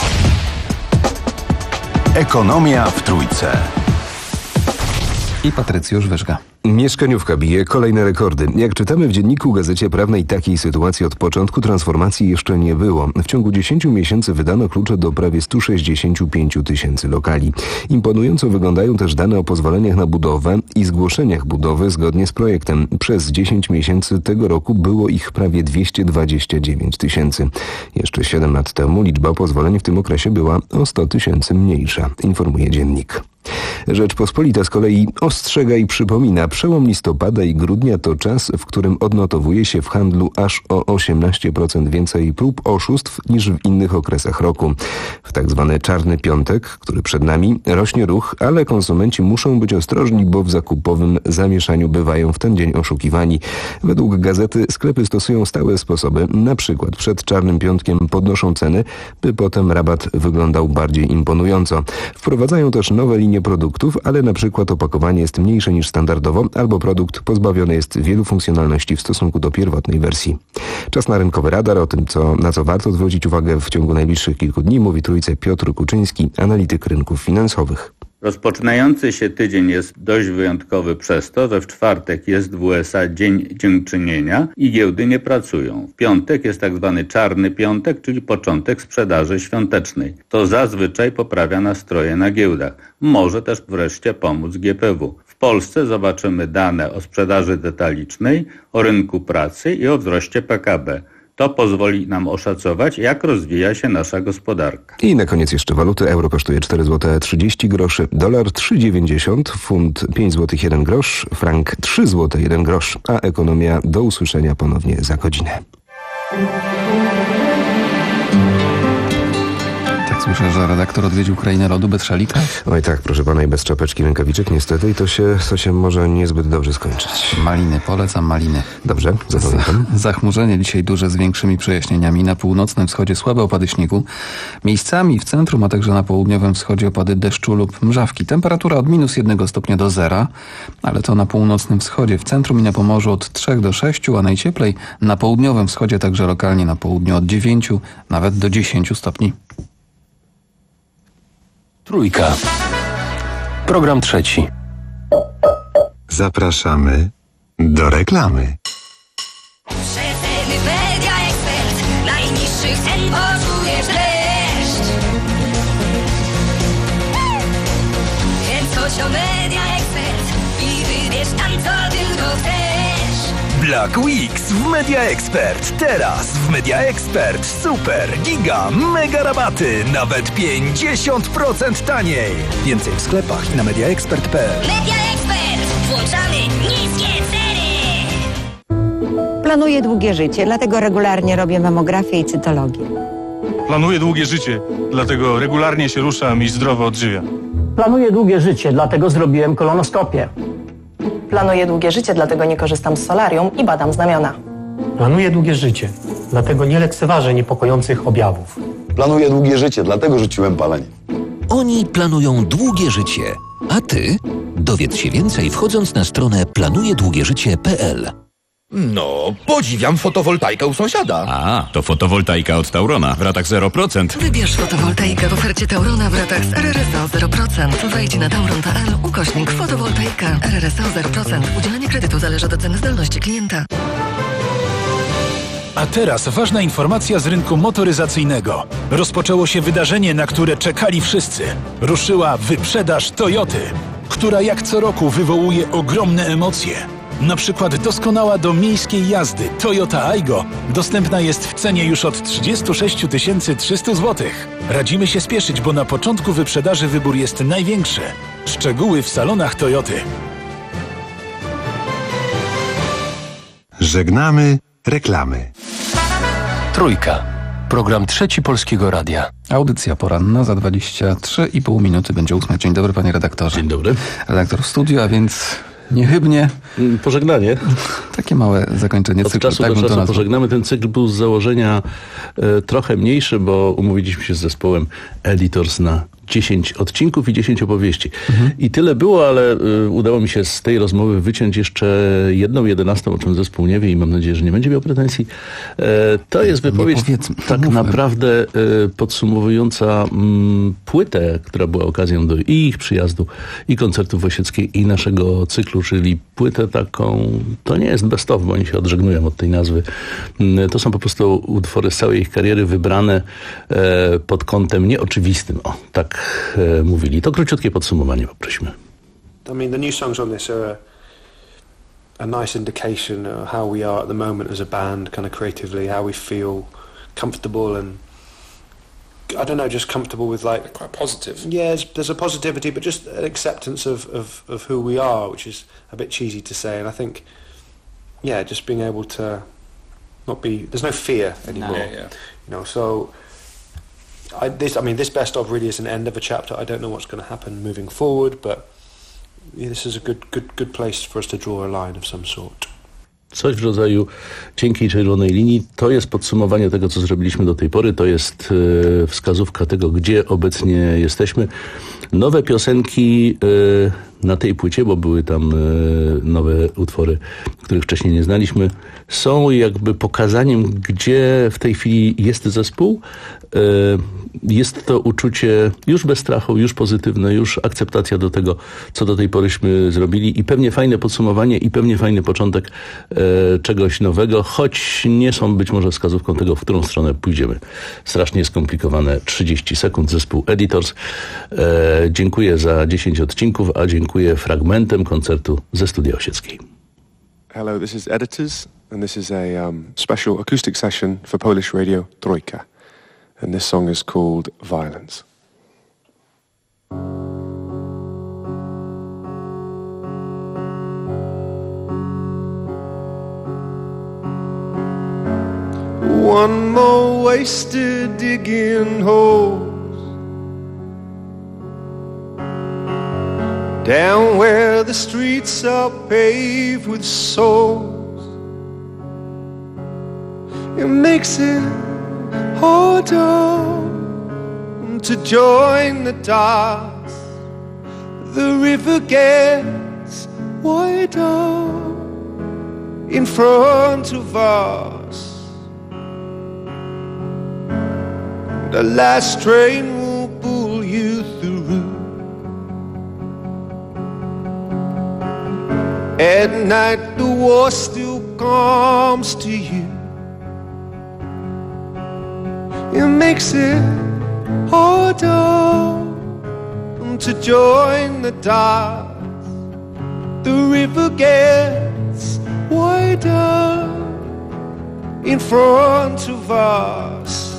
Ekonomia w Trójce.
I Patrycjusz Wyżga.
Mieszkaniówka bije kolejne rekordy. Jak czytamy w Dzienniku Gazecie Prawnej, takiej sytuacji od początku transformacji jeszcze nie było. W ciągu dziesięciu miesięcy wydano klucze do prawie stu sześćdziesięciu pięciu tysięcy lokali. Imponująco wyglądają też dane o pozwoleniach na budowę i zgłoszeniach budowy zgodnie z projektem. Przez dziesięć miesięcy tego roku było ich prawie dwieście dwadzieścia dziewięć tysięcy. Jeszcze siedem lat temu liczba pozwoleń w tym okresie była o sto tysięcy mniejsza, informuje Dziennik. Rzeczpospolita z kolei ostrzega i przypomina, przełom listopada i grudnia to czas, w którym odnotowuje się w handlu aż o osiemnaście procent więcej prób oszustw niż w innych okresach roku. W tak zwany czarny piątek, który przed nami, rośnie ruch, ale konsumenci muszą być ostrożni, bo w zakupowym zamieszaniu bywają w ten dzień oszukiwani. Według gazety sklepy stosują stałe sposoby, na przykład przed czarnym piątkiem podnoszą ceny, by potem rabat wyglądał bardziej imponująco. Wprowadzają też nowe linie produktów, ale na przykład opakowanie jest mniejsze niż standardowo, albo produkt pozbawiony jest wielu funkcjonalności w stosunku do pierwotnej wersji. Czas na rynkowy radar. O tym, co, na co warto zwrócić uwagę w ciągu najbliższych kilku dni, mówi Trójce Piotr Kuczyński, analityk rynków finansowych.
Rozpoczynający się tydzień jest dość wyjątkowy przez to, że w czwartek jest w U S A Dzień Dziękczynienia i giełdy nie pracują. W piątek jest tak zwany czarny piątek, czyli początek sprzedaży świątecznej. To zazwyczaj poprawia nastroje na giełdach. Może też wreszcie pomóc G P W. W Polsce zobaczymy dane o sprzedaży detalicznej, o rynku pracy i o wzroście P K B. To pozwoli nam oszacować, jak rozwija się nasza gospodarka.
I na koniec jeszcze waluty. Euro kosztuje cztery złote trzydzieści groszy, dolar trzy dziewięćdziesiąt, funt pięć złotych jeden grosz, frank trzy złote jeden grosz, a ekonomia do usłyszenia ponownie za godzinę.
Słyszę, że redaktor odwiedził krainę lodu bez szalika?
Oj tak, proszę pana, i bez czapeczki, rękawiczek niestety, i to się, to się może niezbyt dobrze skończyć.
Maliny, polecam maliny.
Dobrze, zapamiętam.
Zachmurzenie dzisiaj duże z większymi przejaśnieniami. Na północnym wschodzie słabe opady śniegu. Miejscami w centrum, a także na południowym wschodzie opady deszczu lub mrzawki. Temperatura od minus jednego stopnia do zera, ale to na północnym wschodzie. W centrum i na Pomorzu od trzech do sześciu, a najcieplej na południowym wschodzie, także lokalnie na południu od dziewięciu, nawet do dziesięciu stopni.
Trójka. Program trzeci.
Zapraszamy do reklamy.
Przeceny Media Expert. Najniższych cen poczujesz dreszcz. Więc chodź o Media Expert i wybierz tam, co tylko chcesz.
Black Weeks w Media Expert. Teraz w Media Expert super, giga, mega rabaty. Nawet pięćdziesiąt procent taniej. Więcej w sklepach i na mediaexpert kropka p l.
Media Expert. Włączamy niskie ceny.
Planuję długie życie, dlatego regularnie robię mamografię i cytologię.
Planuję długie życie, dlatego regularnie się ruszam i zdrowo odżywiam.
Planuję długie życie, dlatego zrobiłem kolonoskopię.
Planuję długie życie, dlatego nie korzystam z solarium i badam znamiona.
Planuję długie życie, dlatego nie lekceważę niepokojących objawów.
Planuję długie życie, dlatego rzuciłem palenie.
Oni planują długie życie, a ty dowiedz się więcej wchodząc na stronę planuję długie życie kropka p l.
No, podziwiam fotowoltaikę u sąsiada.
A, to fotowoltaika od Taurona w ratach zero procent.
Wybierz fotowoltaikę w ofercie Taurona w ratach z R R S O zero procent. Wejdź na tauron kropka p l ukośnik fotowoltaika. R R S O zero procent. Udzielanie kredytu zależy od oceny zdolności klienta.
A teraz ważna informacja z rynku motoryzacyjnego. Rozpoczęło się wydarzenie, na które czekali wszyscy. Ruszyła wyprzedaż Toyoty, która jak co roku wywołuje ogromne emocje.
Na przykład doskonała do miejskiej jazdy Toyota Aygo dostępna jest w cenie już od trzydzieści sześć tysięcy trzysta złotych. Radzimy się spieszyć, bo na początku wyprzedaży wybór jest największy. Szczegóły w salonach Toyoty.
Żegnamy reklamy.
Trójka. Program Trzeci Polskiego Radia.
Audycja poranna za dwadzieścia trzy i pół minuty będzie ósma. Dzień dobry, panie redaktorze.
Dzień dobry.
Redaktor w studiu, a więc niechybnie.
Pożegnanie.
Takie małe zakończenie
Od
cyklu.
czasu
tak
do czasu
to
pożegnamy. Ten cykl był z założenia e, trochę mniejszy, bo umówiliśmy się z zespołem Editors na dziesięć odcinków i dziesięć opowieści. Mhm. I tyle było, ale y, udało mi się z tej rozmowy wyciąć jeszcze jedną jedenastą, o czym zespół nie wie i mam nadzieję, że nie będzie miał pretensji. E, to jest wypowiedź tak mówmy. naprawdę y, podsumowująca mm, płytę, która była okazją do i ich przyjazdu, i koncertów w Osieckiej, i naszego cyklu, czyli płytę taką, to nie jest best of, bo oni się odżegnują od tej nazwy. Y, to są po prostu utwory z całej ich kariery wybrane y, pod kątem nieoczywistym. O, tak e, mówili. To króciutkie podsumowanie poprosimy.
I mean, the new songs on this are a, a nice indication of how we are at the moment as a band, kind of creatively, how we feel comfortable and I don't know, just comfortable with like...
Quite positive.
Yeah, there's a positivity, but just an acceptance of, of, of who we are, which is a bit cheesy to say. And I think, yeah, just being able to not be... There's no fear anymore.
No, yeah, yeah.
You know, so... I, this, I mean, this best of really is an end of a chapter. I don't know what's going to happen moving forward, but yeah, this is a good, good, good place for us to draw a line of some sort.
Coś w rodzaju cienkiej czerwonej linii. To jest podsumowanie tego, co zrobiliśmy do tej pory. To jest e, wskazówka tego, gdzie obecnie jesteśmy. Nowe piosenki e, na tej płycie, bo były tam e, nowe utwory, których wcześniej nie znaliśmy, są jakby pokazaniem, gdzie w tej chwili jest zespół. E, jest to uczucie już bez strachu, już pozytywne, już akceptacja do tego, co do tej poryśmy zrobili i pewnie fajne podsumowanie i pewnie fajny początek e, czegoś nowego, choć nie są być może wskazówką tego, w którą stronę pójdziemy. Strasznie skomplikowane trzydzieści sekund. Zespół Editors. E, dziękuję za dziesięć odcinków, a dziękuję fragmentem koncertu ze Studia Osieckiej.
Hello, this is Editors and this is a um, special acoustic session for Polish radio Trójka. And this song is called Violence.
One more wasted digging holes down where the streets are paved with souls. It makes it harder to join the dots. The river gets wider in front of us. The last train will pull you through. At night the war still comes to you. It makes it harder to join the dots. The river gets wider in front of us.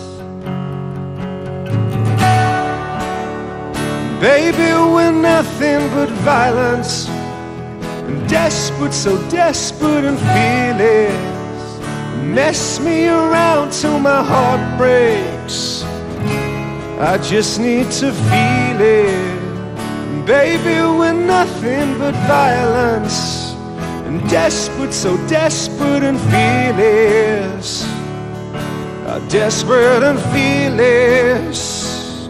Baby, we're nothing but violence, desperate, so desperate and fearless. Mess me around till my heart breaks. I just need to feel it. Baby, we're nothing but violence, desperate, so desperate and fearless. Desperate and fearless.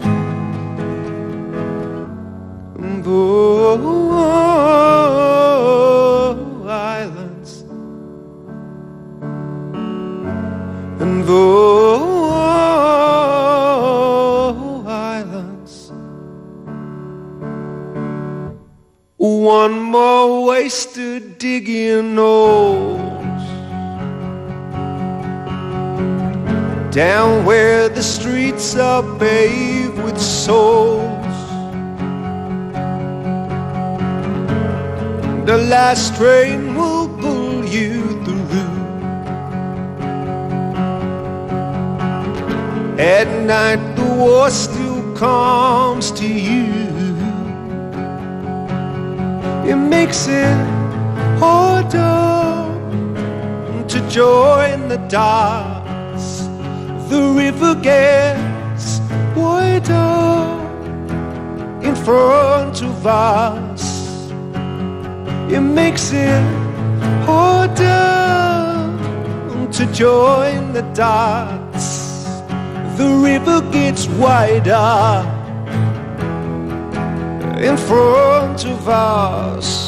Violence and violence. One more wasted digging holes down where the streets are paved with souls. the last train will pull you through. At night the war still comes to you. It makes it harder to join the dots. The river gets wider in front of us. It makes it harder to join the dots. The river gets wider in front of us.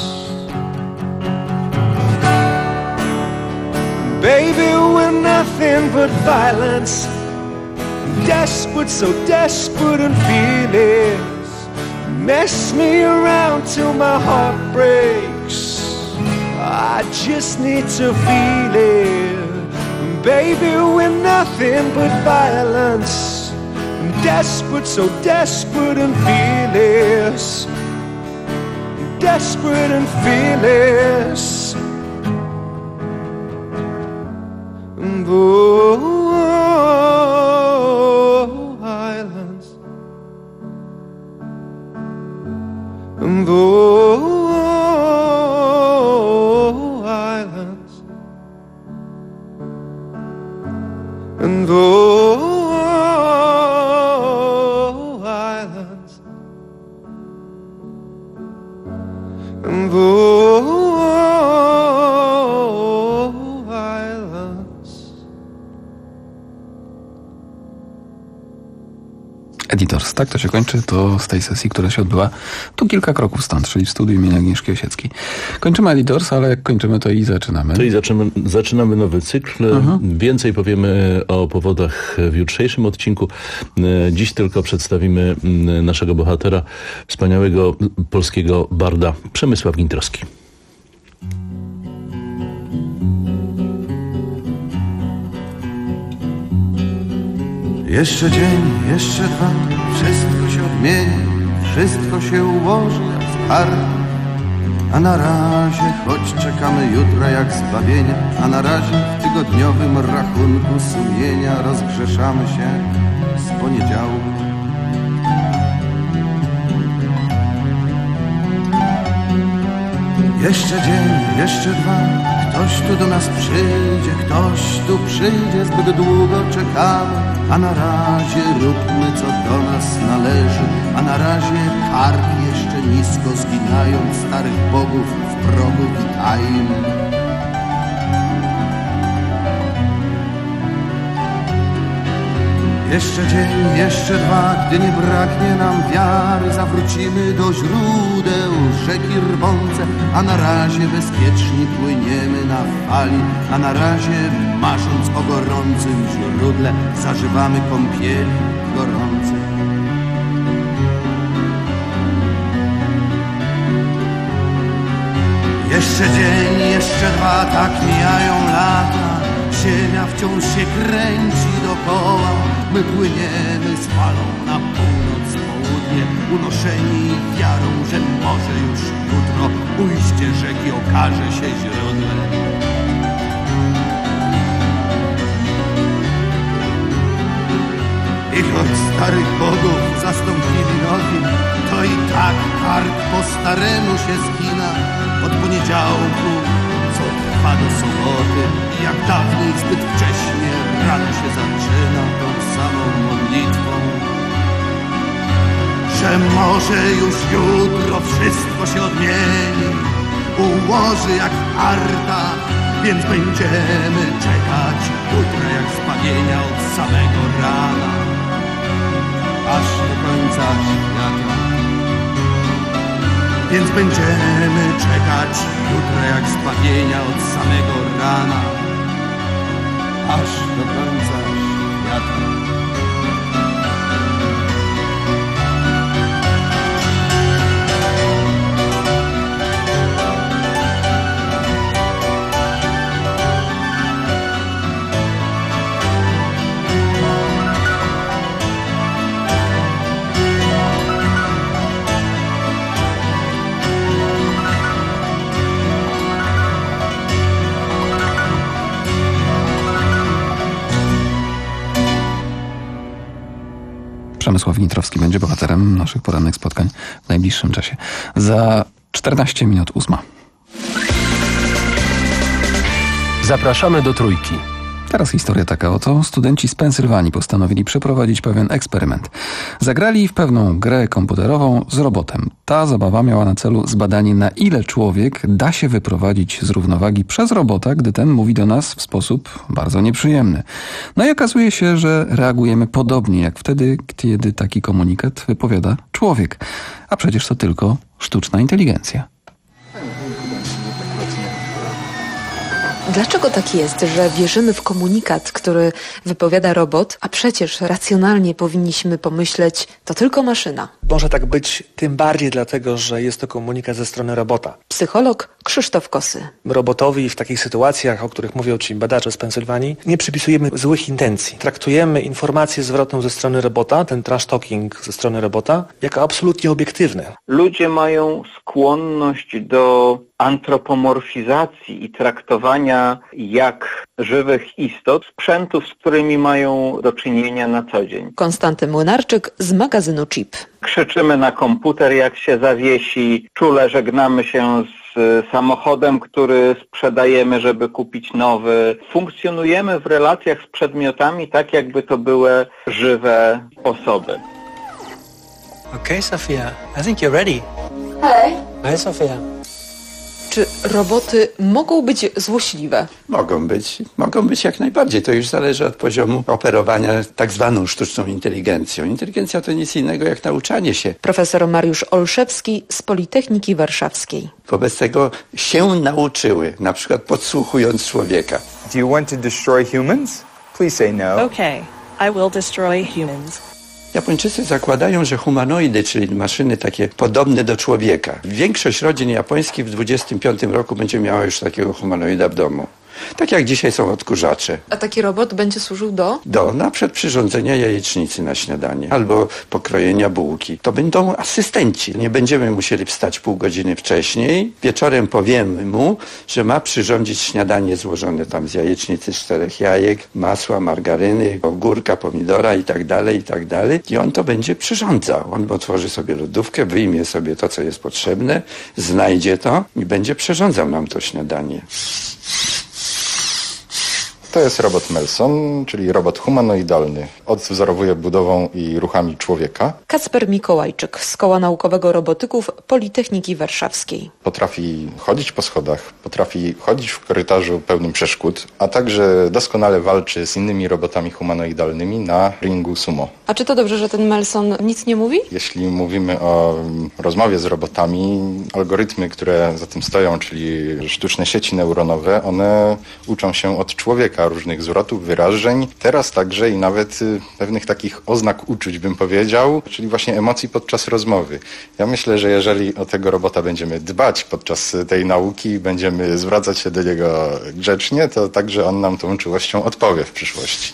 Baby, we're nothing but violence. Desperate, so desperate and fearless. Mess me around till my heart breaks. I just need to feel it. Baby, we're nothing but violence. Desperate, so desperate and fearless. Desperate and fearless. And oh, islands. And oh, islands. And oh, islands. And oh, islands.
Editors, tak to się kończy, to z tej sesji, która się odbyła tu kilka kroków stąd, czyli w studiu imienia Agnieszki Osieckiej. Kończymy Editors, ale jak kończymy, to i zaczynamy.
To i zaczynamy, zaczynamy nowy cykl. Mhm. Więcej powiemy o powodach w jutrzejszym odcinku. Dziś tylko przedstawimy naszego bohatera, wspaniałego polskiego barda Przemysław Gintrowski.
Jeszcze dzień, jeszcze dwa, wszystko się odmieni, wszystko się ułoży jak z kart. A na razie, choć czekamy jutra jak zbawienia, a na razie w tygodniowym rachunku sumienia rozgrzeszamy się z poniedziałku. Jeszcze dzień, jeszcze dwa, ktoś tu do nas przyjdzie, ktoś tu przyjdzie, zbyt długo czekamy. A na razie róbmy co do nas należy, a na razie kark jeszcze nisko zginając, starych bogów w progu witajmy. Jeszcze dzień, jeszcze dwa, gdy nie braknie nam wiary, zawrócimy do źródeł rzeki rwące, a na razie bezpieczni płyniemy na fali, a na razie marząc o gorącym źródle, zażywamy kąpieli gorące. Jeszcze dzień, jeszcze dwa, tak mijają lata, ziemia wciąż się kręci dookoła. My płyniemy z falą na północ, południe, unoszeni wiarą, że może już jutro ujście rzeki okaże się źródłem. I choć starych bogów zastąpili nowi, to i tak kark po staremu się zgina. Od poniedziałku, co trwa do soboty, jak dawniej zbyt wcześnie rano się zaczyna tą samą modlitwą, że może już jutro wszystko się odmieni, ułoży jak arta, więc będziemy czekać jutra jak zbawienia od samego rana, aż do końca świata. Więc będziemy czekać jutra jak zbawienia od samego rana, aż do końca świata.
Przemysław Nitrowski będzie bohaterem naszych porannych spotkań w najbliższym czasie. Za czternaście minut ósma.
Zapraszamy do Trójki.
Teraz historia taka oto. Studenci z Pensylwanii postanowili przeprowadzić pewien eksperyment. Zagrali w pewną grę komputerową z robotem. Ta zabawa miała na celu zbadanie, na ile człowiek da się wyprowadzić z równowagi przez robota, gdy ten mówi do nas w sposób bardzo nieprzyjemny. No i okazuje się, że reagujemy podobnie jak wtedy, kiedy taki komunikat wypowiada człowiek. A przecież to tylko sztuczna inteligencja.
Dlaczego tak jest, że wierzymy w komunikat, który wypowiada robot, a przecież racjonalnie powinniśmy pomyśleć, to tylko maszyna?
Może tak być tym bardziej dlatego, że jest to komunikat ze strony robota.
Psycholog Krzysztof Kosy.
Robotowi w takich sytuacjach, o których mówią ci badacze z Pensylwanii, nie przypisujemy złych intencji. Traktujemy informację zwrotną ze strony robota, ten trash talking ze strony robota, jako absolutnie obiektywny.
Ludzie mają skłonność do antropomorfizacji i traktowania jak żywych istot sprzętów, z którymi mają do czynienia na co dzień.
Konstanty Młynarczyk z magazynu Chip.
Krzyczymy na komputer, jak się zawiesi, czule żegnamy się z samochodem, który sprzedajemy, żeby kupić nowy. Funkcjonujemy w relacjach z przedmiotami tak, jakby to były żywe osoby.
Okay, Sofia, I think you're ready.
Hej.
Hi, Sofia.
Czy roboty mogą być złośliwe?
Mogą być. Mogą być jak najbardziej. To już zależy od poziomu operowania tak zwaną sztuczną inteligencją. Inteligencja to nic innego jak nauczanie się.
Profesor Mariusz Olszewski z Politechniki Warszawskiej.
Wobec tego się nauczyły, na przykład podsłuchując człowieka.
Do you want to destroy humans? Please say no.
Okay, I will destroy humans.
Japończycy zakładają, że humanoidy, czyli maszyny takie podobne do człowieka. Większość rodzin japońskich w dwudziestym piątym roku będzie miała już takiego humanoida w domu. Tak jak dzisiaj są odkurzacze.
A taki robot będzie służył do?
Do na przykład przyrządzenia jajecznicy na śniadanie albo pokrojenia bułki. To będą asystenci. Nie będziemy musieli wstać pół godziny wcześniej. Wieczorem powiemy mu, że ma przyrządzić śniadanie złożone tam z jajecznicy, czterech jajek, masła, margaryny, ogórka, pomidora i tak dalej, i tak dalej. I on to będzie przyrządzał. On otworzy sobie lodówkę, wyjmie sobie to, co jest potrzebne, znajdzie to i będzie przyrządzał nam to śniadanie.
To jest robot Melson, czyli robot humanoidalny. Odwzorowuje budową i ruchami człowieka.
Kacper Mikołajczyk z Koła Naukowego Robotyków Politechniki Warszawskiej.
Potrafi chodzić po schodach, potrafi chodzić w korytarzu pełnym przeszkód, a także doskonale walczy z innymi robotami humanoidalnymi na ringu sumo.
A czy to dobrze, że ten Melson nic nie mówi?
Jeśli mówimy o rozmowie z robotami, algorytmy, które za tym stoją, czyli sztuczne sieci neuronowe, one uczą się od człowieka różnych zwrotów, wyrażeń, teraz także i nawet y, pewnych takich oznak uczuć, bym powiedział, czyli właśnie emocji podczas rozmowy. Ja myślę, że jeżeli o tego robota będziemy dbać podczas tej nauki i będziemy zwracać się do niego grzecznie, to także on nam tą czułością odpowie w przyszłości.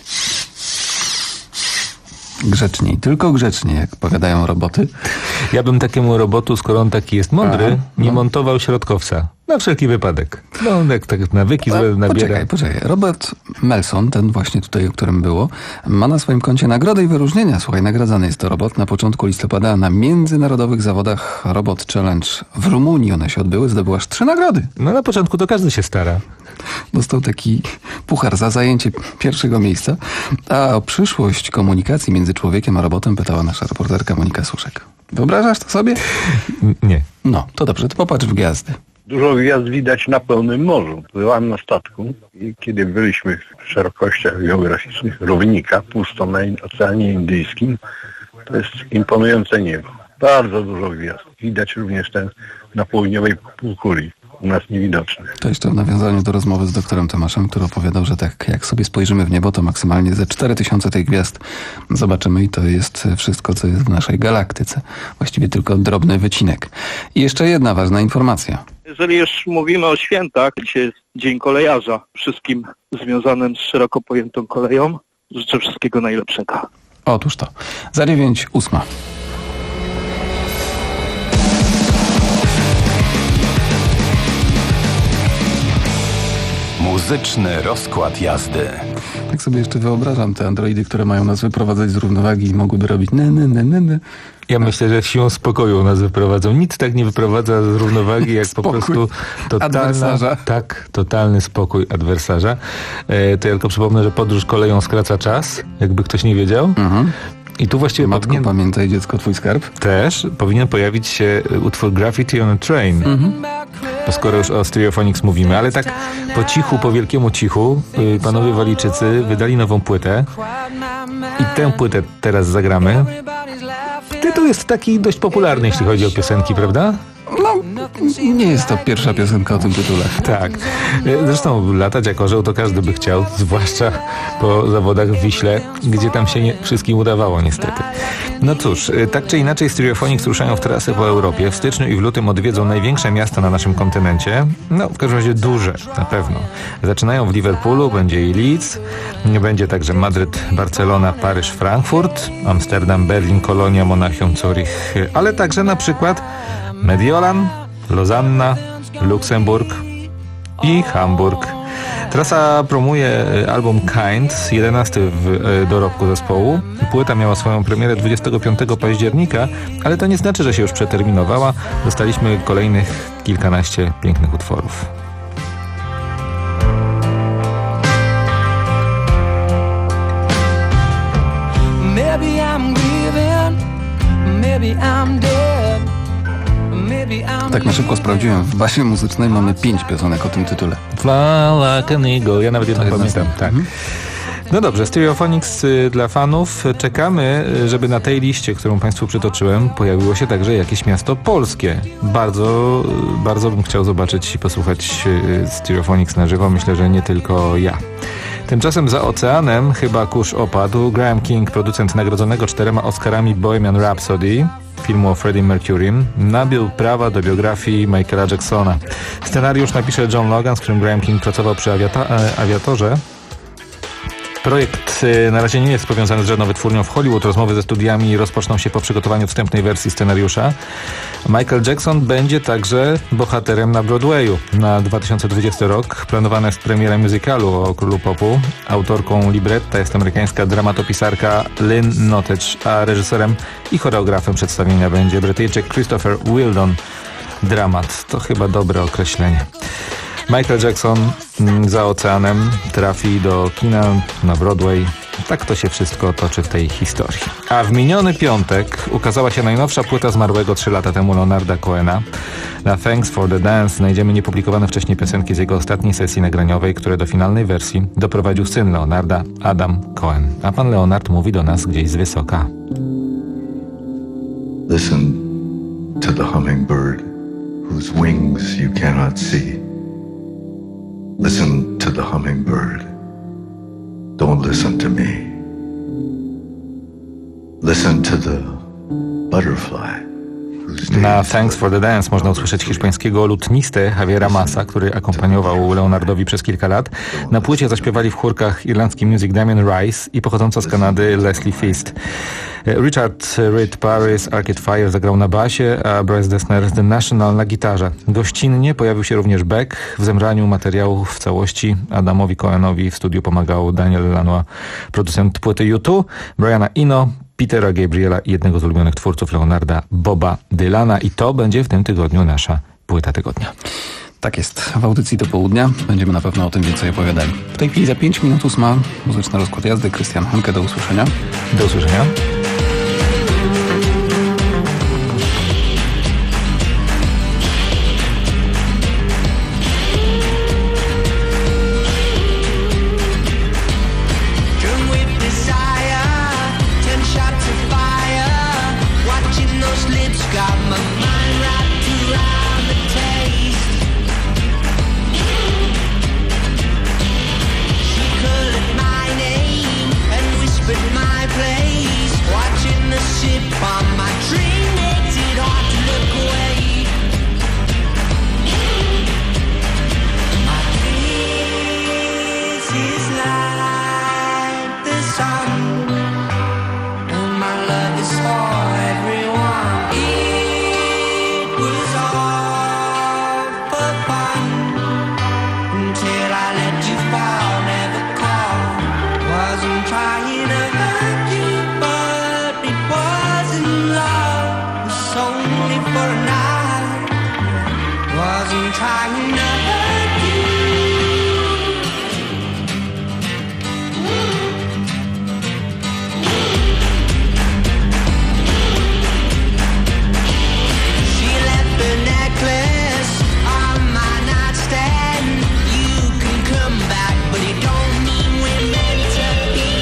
Grzeczniej, tylko grzecznie, jak powiadają roboty.
Ja bym takiemu robotu, skoro on taki jest mądry, Aha, no. nie montował środkowca. Na wszelki wypadek. No, jak tak nawyki złe nabiera.
Poczekaj, poczekaj. Robert Melson, ten właśnie tutaj, o którym było, ma na swoim koncie nagrody i wyróżnienia. Słuchaj, nagradzany jest to robot na początku listopada na międzynarodowych zawodach Robot Challenge w Rumunii. One się odbyły, zdobył aż trzy nagrody.
No na początku to każdy się stara.
Dostał taki puchar za zajęcie pierwszego miejsca. A o przyszłość komunikacji między człowiekiem a robotem pytała nasza reporterka Monika Suszek. Wyobrażasz to sobie?
Nie.
No, to dobrze, to popatrz w gwiazdy.
Dużo gwiazd widać na pełnym morzu. Byłam na statku i kiedy byliśmy w szerokościach geograficznych równika, pusto na Oceanie Indyjskim, to jest imponujące niebo. Bardzo dużo gwiazd. Widać również ten na południowej półkuli. U nas niewidoczny.
To jeszcze w nawiązaniu do rozmowy z doktorem Tomaszem, który opowiadał, że tak jak sobie spojrzymy w niebo, to maksymalnie ze cztery tysiące tych gwiazd zobaczymy i to jest wszystko, co jest w naszej galaktyce. Właściwie tylko drobny wycinek. I jeszcze jedna ważna informacja.
Jeżeli już mówimy o świętach, dzisiaj jest Dzień Kolejarza. Wszystkim związanym z szeroko pojętą koleją życzę wszystkiego najlepszego.
Otóż to. Za dziewięć ósma.
Muzyczny rozkład jazdy.
Tak sobie jeszcze wyobrażam te androidy, które mają nas wyprowadzać z równowagi i mogłyby robić ne, ne, ne, ne, ne.
Ja myślę, że siłą spokoju nas wyprowadzą. Nic tak nie wyprowadza z równowagi, jak po prostu totalna, tak, totalny spokój adwersarza. E, to ja tylko przypomnę, że podróż koleją skraca czas, jakby ktoś nie wiedział. Mhm. I tu właściwie
Matko,
powinien,
pamiętaj dziecko, twój skarb.
Też powinien pojawić się utwór Graffiti on a Train. Mhm. Bo skoro już o Stereophonics mówimy, ale tak po cichu, po wielkiemu cichu, panowie Walijczycy wydali nową płytę i tę płytę teraz zagramy. Tytuł jest taki dość popularny, jeśli chodzi o piosenki, prawda?
No, nie jest to pierwsza piosenka o tym tytule.
Tak. Zresztą latać jak orzeł to każdy by chciał, zwłaszcza po zawodach w Wiśle, gdzie tam się nie wszystkim udawało niestety. No cóż, tak czy inaczej Stereophonics ruszają w trasy po Europie. W styczniu i w lutym odwiedzą największe miasta na naszym kontynencie. No, w każdym razie duże, na pewno. Zaczynają w Liverpoolu, będzie i Leeds, będzie także Madryt, Barcelona, Paryż, Frankfurt, Amsterdam, Berlin, Kolonia, Monachium, Zurich, ale także na przykład Mediolan, Lozanna, Luksemburg i Hamburg. Trasa promuje album Kind, jedenasty w dorobku zespołu. Płyta miała swoją premierę dwudziestego piątego października, ale to nie znaczy, że się już przeterminowała. Dostaliśmy kolejnych kilkanaście pięknych utworów.
Maybe I'm grieving, maybe I'm dead.
Tak na szybko sprawdziłem. W bazie muzycznej mamy pięć piosenek o tym tytule.
Fly like an eagle. Ja nawet jedną pamiętam. Tak. Mhm. No dobrze, Stereophonics dla fanów. Czekamy, żeby na tej liście, którą Państwu przytoczyłem, pojawiło się także jakieś miasto polskie. Bardzo, bardzo bym chciał zobaczyć i posłuchać Stereophonics na żywo. Myślę, że nie tylko ja. Tymczasem za oceanem chyba kurz opadł. Graham King, producent nagrodzonego czterema Oscarami Bohemian Rhapsody, filmu o Freddie Mercurym, nabył prawa do biografii Michaela Jacksona. Scenariusz napisze John Logan, z którym Graham King pracował przy awiata- awiatorze. Projekt na razie nie jest powiązany z żadną wytwórnią w Hollywood. Rozmowy ze studiami rozpoczną się po przygotowaniu wstępnej wersji scenariusza. Michael Jackson będzie także bohaterem na Broadwayu. Na dwa tysiące dwudziesty rok planowana jest premiera musicalu o królu popu. Autorką libretta jest amerykańska dramatopisarka Lynn Nottage, a reżyserem i choreografem przedstawienia będzie Brytyjczyk Christopher Wheeldon. Dramat to chyba dobre określenie. Michael Jackson za oceanem trafi do kina na Broadway. Tak to się wszystko toczy w tej historii. A w miniony piątek ukazała się najnowsza płyta zmarłego trzy lata temu Leonarda Cohena. Na Thanks for the Dance znajdziemy niepublikowane wcześniej piosenki z jego ostatniej sesji nagraniowej, które do finalnej wersji doprowadził syn Leonarda, Adam Cohen. A pan Leonard mówi do nas gdzieś z wysoka.
Listen to the hummingbird whose wings you cannot see. Listen to the hummingbird. Don't listen to me. Listen to the butterfly.
Na Thanks for the Dance można usłyszeć hiszpańskiego lutnistę Javiera Massa, który akompaniował Leonardowi przez kilka lat. Na płycie zaśpiewali w chórkach irlandzki music Damien Rice i pochodząca z Kanady Leslie Feast. Richard Reed Paris, Arcade Fire zagrał na basie, a Bryce Dessner The National na gitarze. Gościnnie pojawił się również Beck. W zemraniu materiałów w całości Adamowi Cohenowi w studiu pomagał Daniel Lanois, producent płyty U dwa, Briana Eno, Petera Gabriela i jednego z ulubionych twórców Leonarda, Boba Dylana. I to będzie w tym tygodniu nasza płyta tygodnia.
Tak jest. W audycji do południa będziemy na pewno o tym więcej opowiadali. W tej chwili za pięć minut ósma muzyczny rozkład jazdy. Krystian Hanke, do usłyszenia.
Do usłyszenia.
My place. trying to hurt you, but it wasn't love. It was only for a night. Wasn't trying to hurt you. She left the necklace on my nightstand. You can come back, but it don't mean we're meant to be.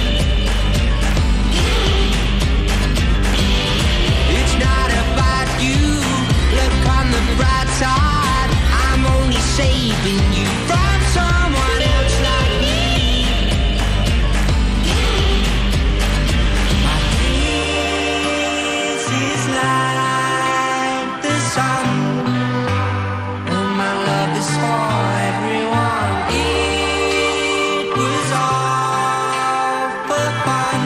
It's not about you. Look on the bright side. I'm only saving you from someone else like me. My face is like the sun, and my love is for everyone. It was all for fun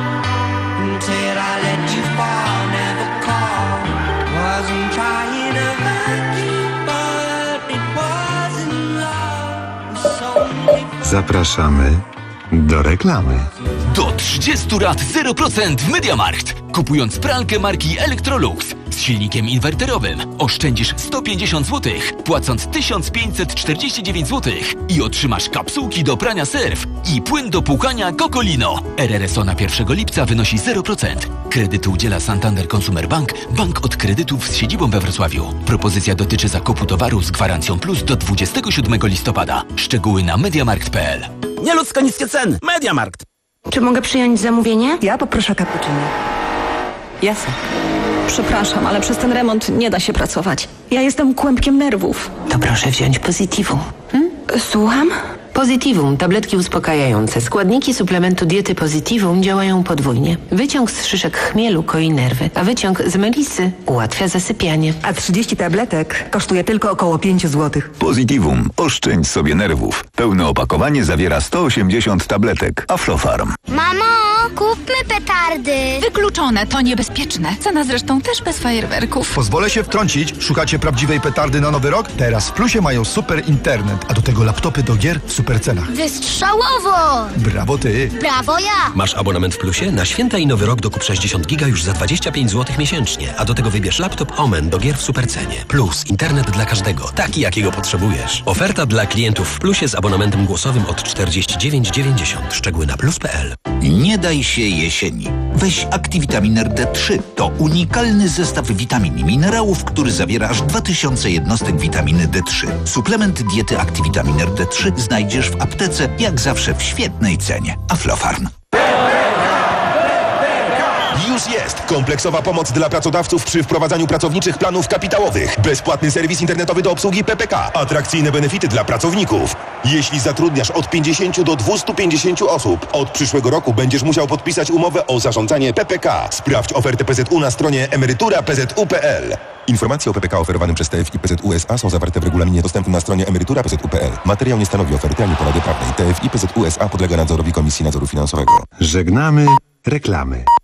until I let you fall, never call. Wasn't trying to hurt you, but it wasn't love. It was only
Zapraszamy do reklamy.
Do trzydziestu lat zero procent w MediaMarkt. Kupując pralkę marki Electrolux z silnikiem inwerterowym oszczędzisz sto pięćdziesiąt złotych, płacąc tysiąc pięćset czterdzieści dziewięć złotych i otrzymasz kapsułki do prania surf i płyn do płukania Cocolino. R R S O na pierwszego lipca wynosi zero procent. Kredytu udziela Santander Consumer Bank, bank od kredytów z siedzibą we Wrocławiu. Propozycja dotyczy zakupu towaru z gwarancją plus do dwudziestego siódmego listopada. Szczegóły na mediamarkt kropka p l.
Nieludzko niskie ceny. MediaMarkt.
Czy mogę przyjąć zamówienie? Ja poproszę cappuccino.
Jasne. Przepraszam, ale przez ten remont nie da się pracować. Ja jestem kłębkiem nerwów.
To proszę wziąć Positivum. Hmm? Słucham? Positivum, tabletki uspokajające. Składniki suplementu diety Positivum działają podwójnie. Wyciąg z szyszek chmielu koi nerwy, a wyciąg z melisy ułatwia zasypianie.
A trzydzieści tabletek kosztuje tylko około pięć złotych.
Positivum. Oszczędź sobie nerwów. Pełne opakowanie zawiera sto osiemdziesiąt tabletek. Aflofarm.
Mamo, kupmy petardy.
Wykluczone, to niebezpieczne. Cena zresztą też bez fajerwerków.
Pozwolę się wtrącić. Szukacie prawdziwej petardy na Nowy Rok? Teraz w Plusie mają super internet, a do tego laptopy do gier w super cenach.
Wystrzałowo!
Brawo ty!
Brawo ja!
Masz abonament w Plusie? Na święta i Nowy Rok dokup sześćdziesiąt giga już za dwadzieścia pięć złotych miesięcznie, a do tego wybierz laptop Omen do gier w supercenie. Plus internet dla każdego, taki jakiego potrzebujesz. Oferta dla klientów w Plusie z abonamentem głosowym od czterdzieści dziewięć dziewięćdziesiąt. Szczegóły na plus kropka p l.
Nie daj się jesieni. Weź Activitamin D trzy. To unikalny zestaw witamin i minerałów, który zawiera aż dwa tysiące jednostek witaminy D trzy. Suplement diety Activitamin D trzy znajdziesz w aptece, jak zawsze w świetnej cenie. Aflofarm.
Już jest kompleksowa pomoc dla pracodawców przy wprowadzaniu pracowniczych planów kapitałowych. Bezpłatny serwis internetowy do obsługi P P K. Atrakcyjne benefity dla pracowników. Jeśli zatrudniasz od pięćdziesięciu do dwustu pięćdziesięciu osób, od przyszłego roku będziesz musiał podpisać umowę o zarządzanie P P K. Sprawdź ofertę P Z U na stronie emerytura p z u kropka p l. Informacje o P P K oferowanym przez T F I P Z U S A są zawarte w regulaminie dostępnym na stronie emerytura p z u kropka p l. Materiał nie stanowi oferty ani porady prawnej. T F I P Z U S A podlega nadzorowi Komisji Nadzoru Finansowego.
Żegnamy reklamy.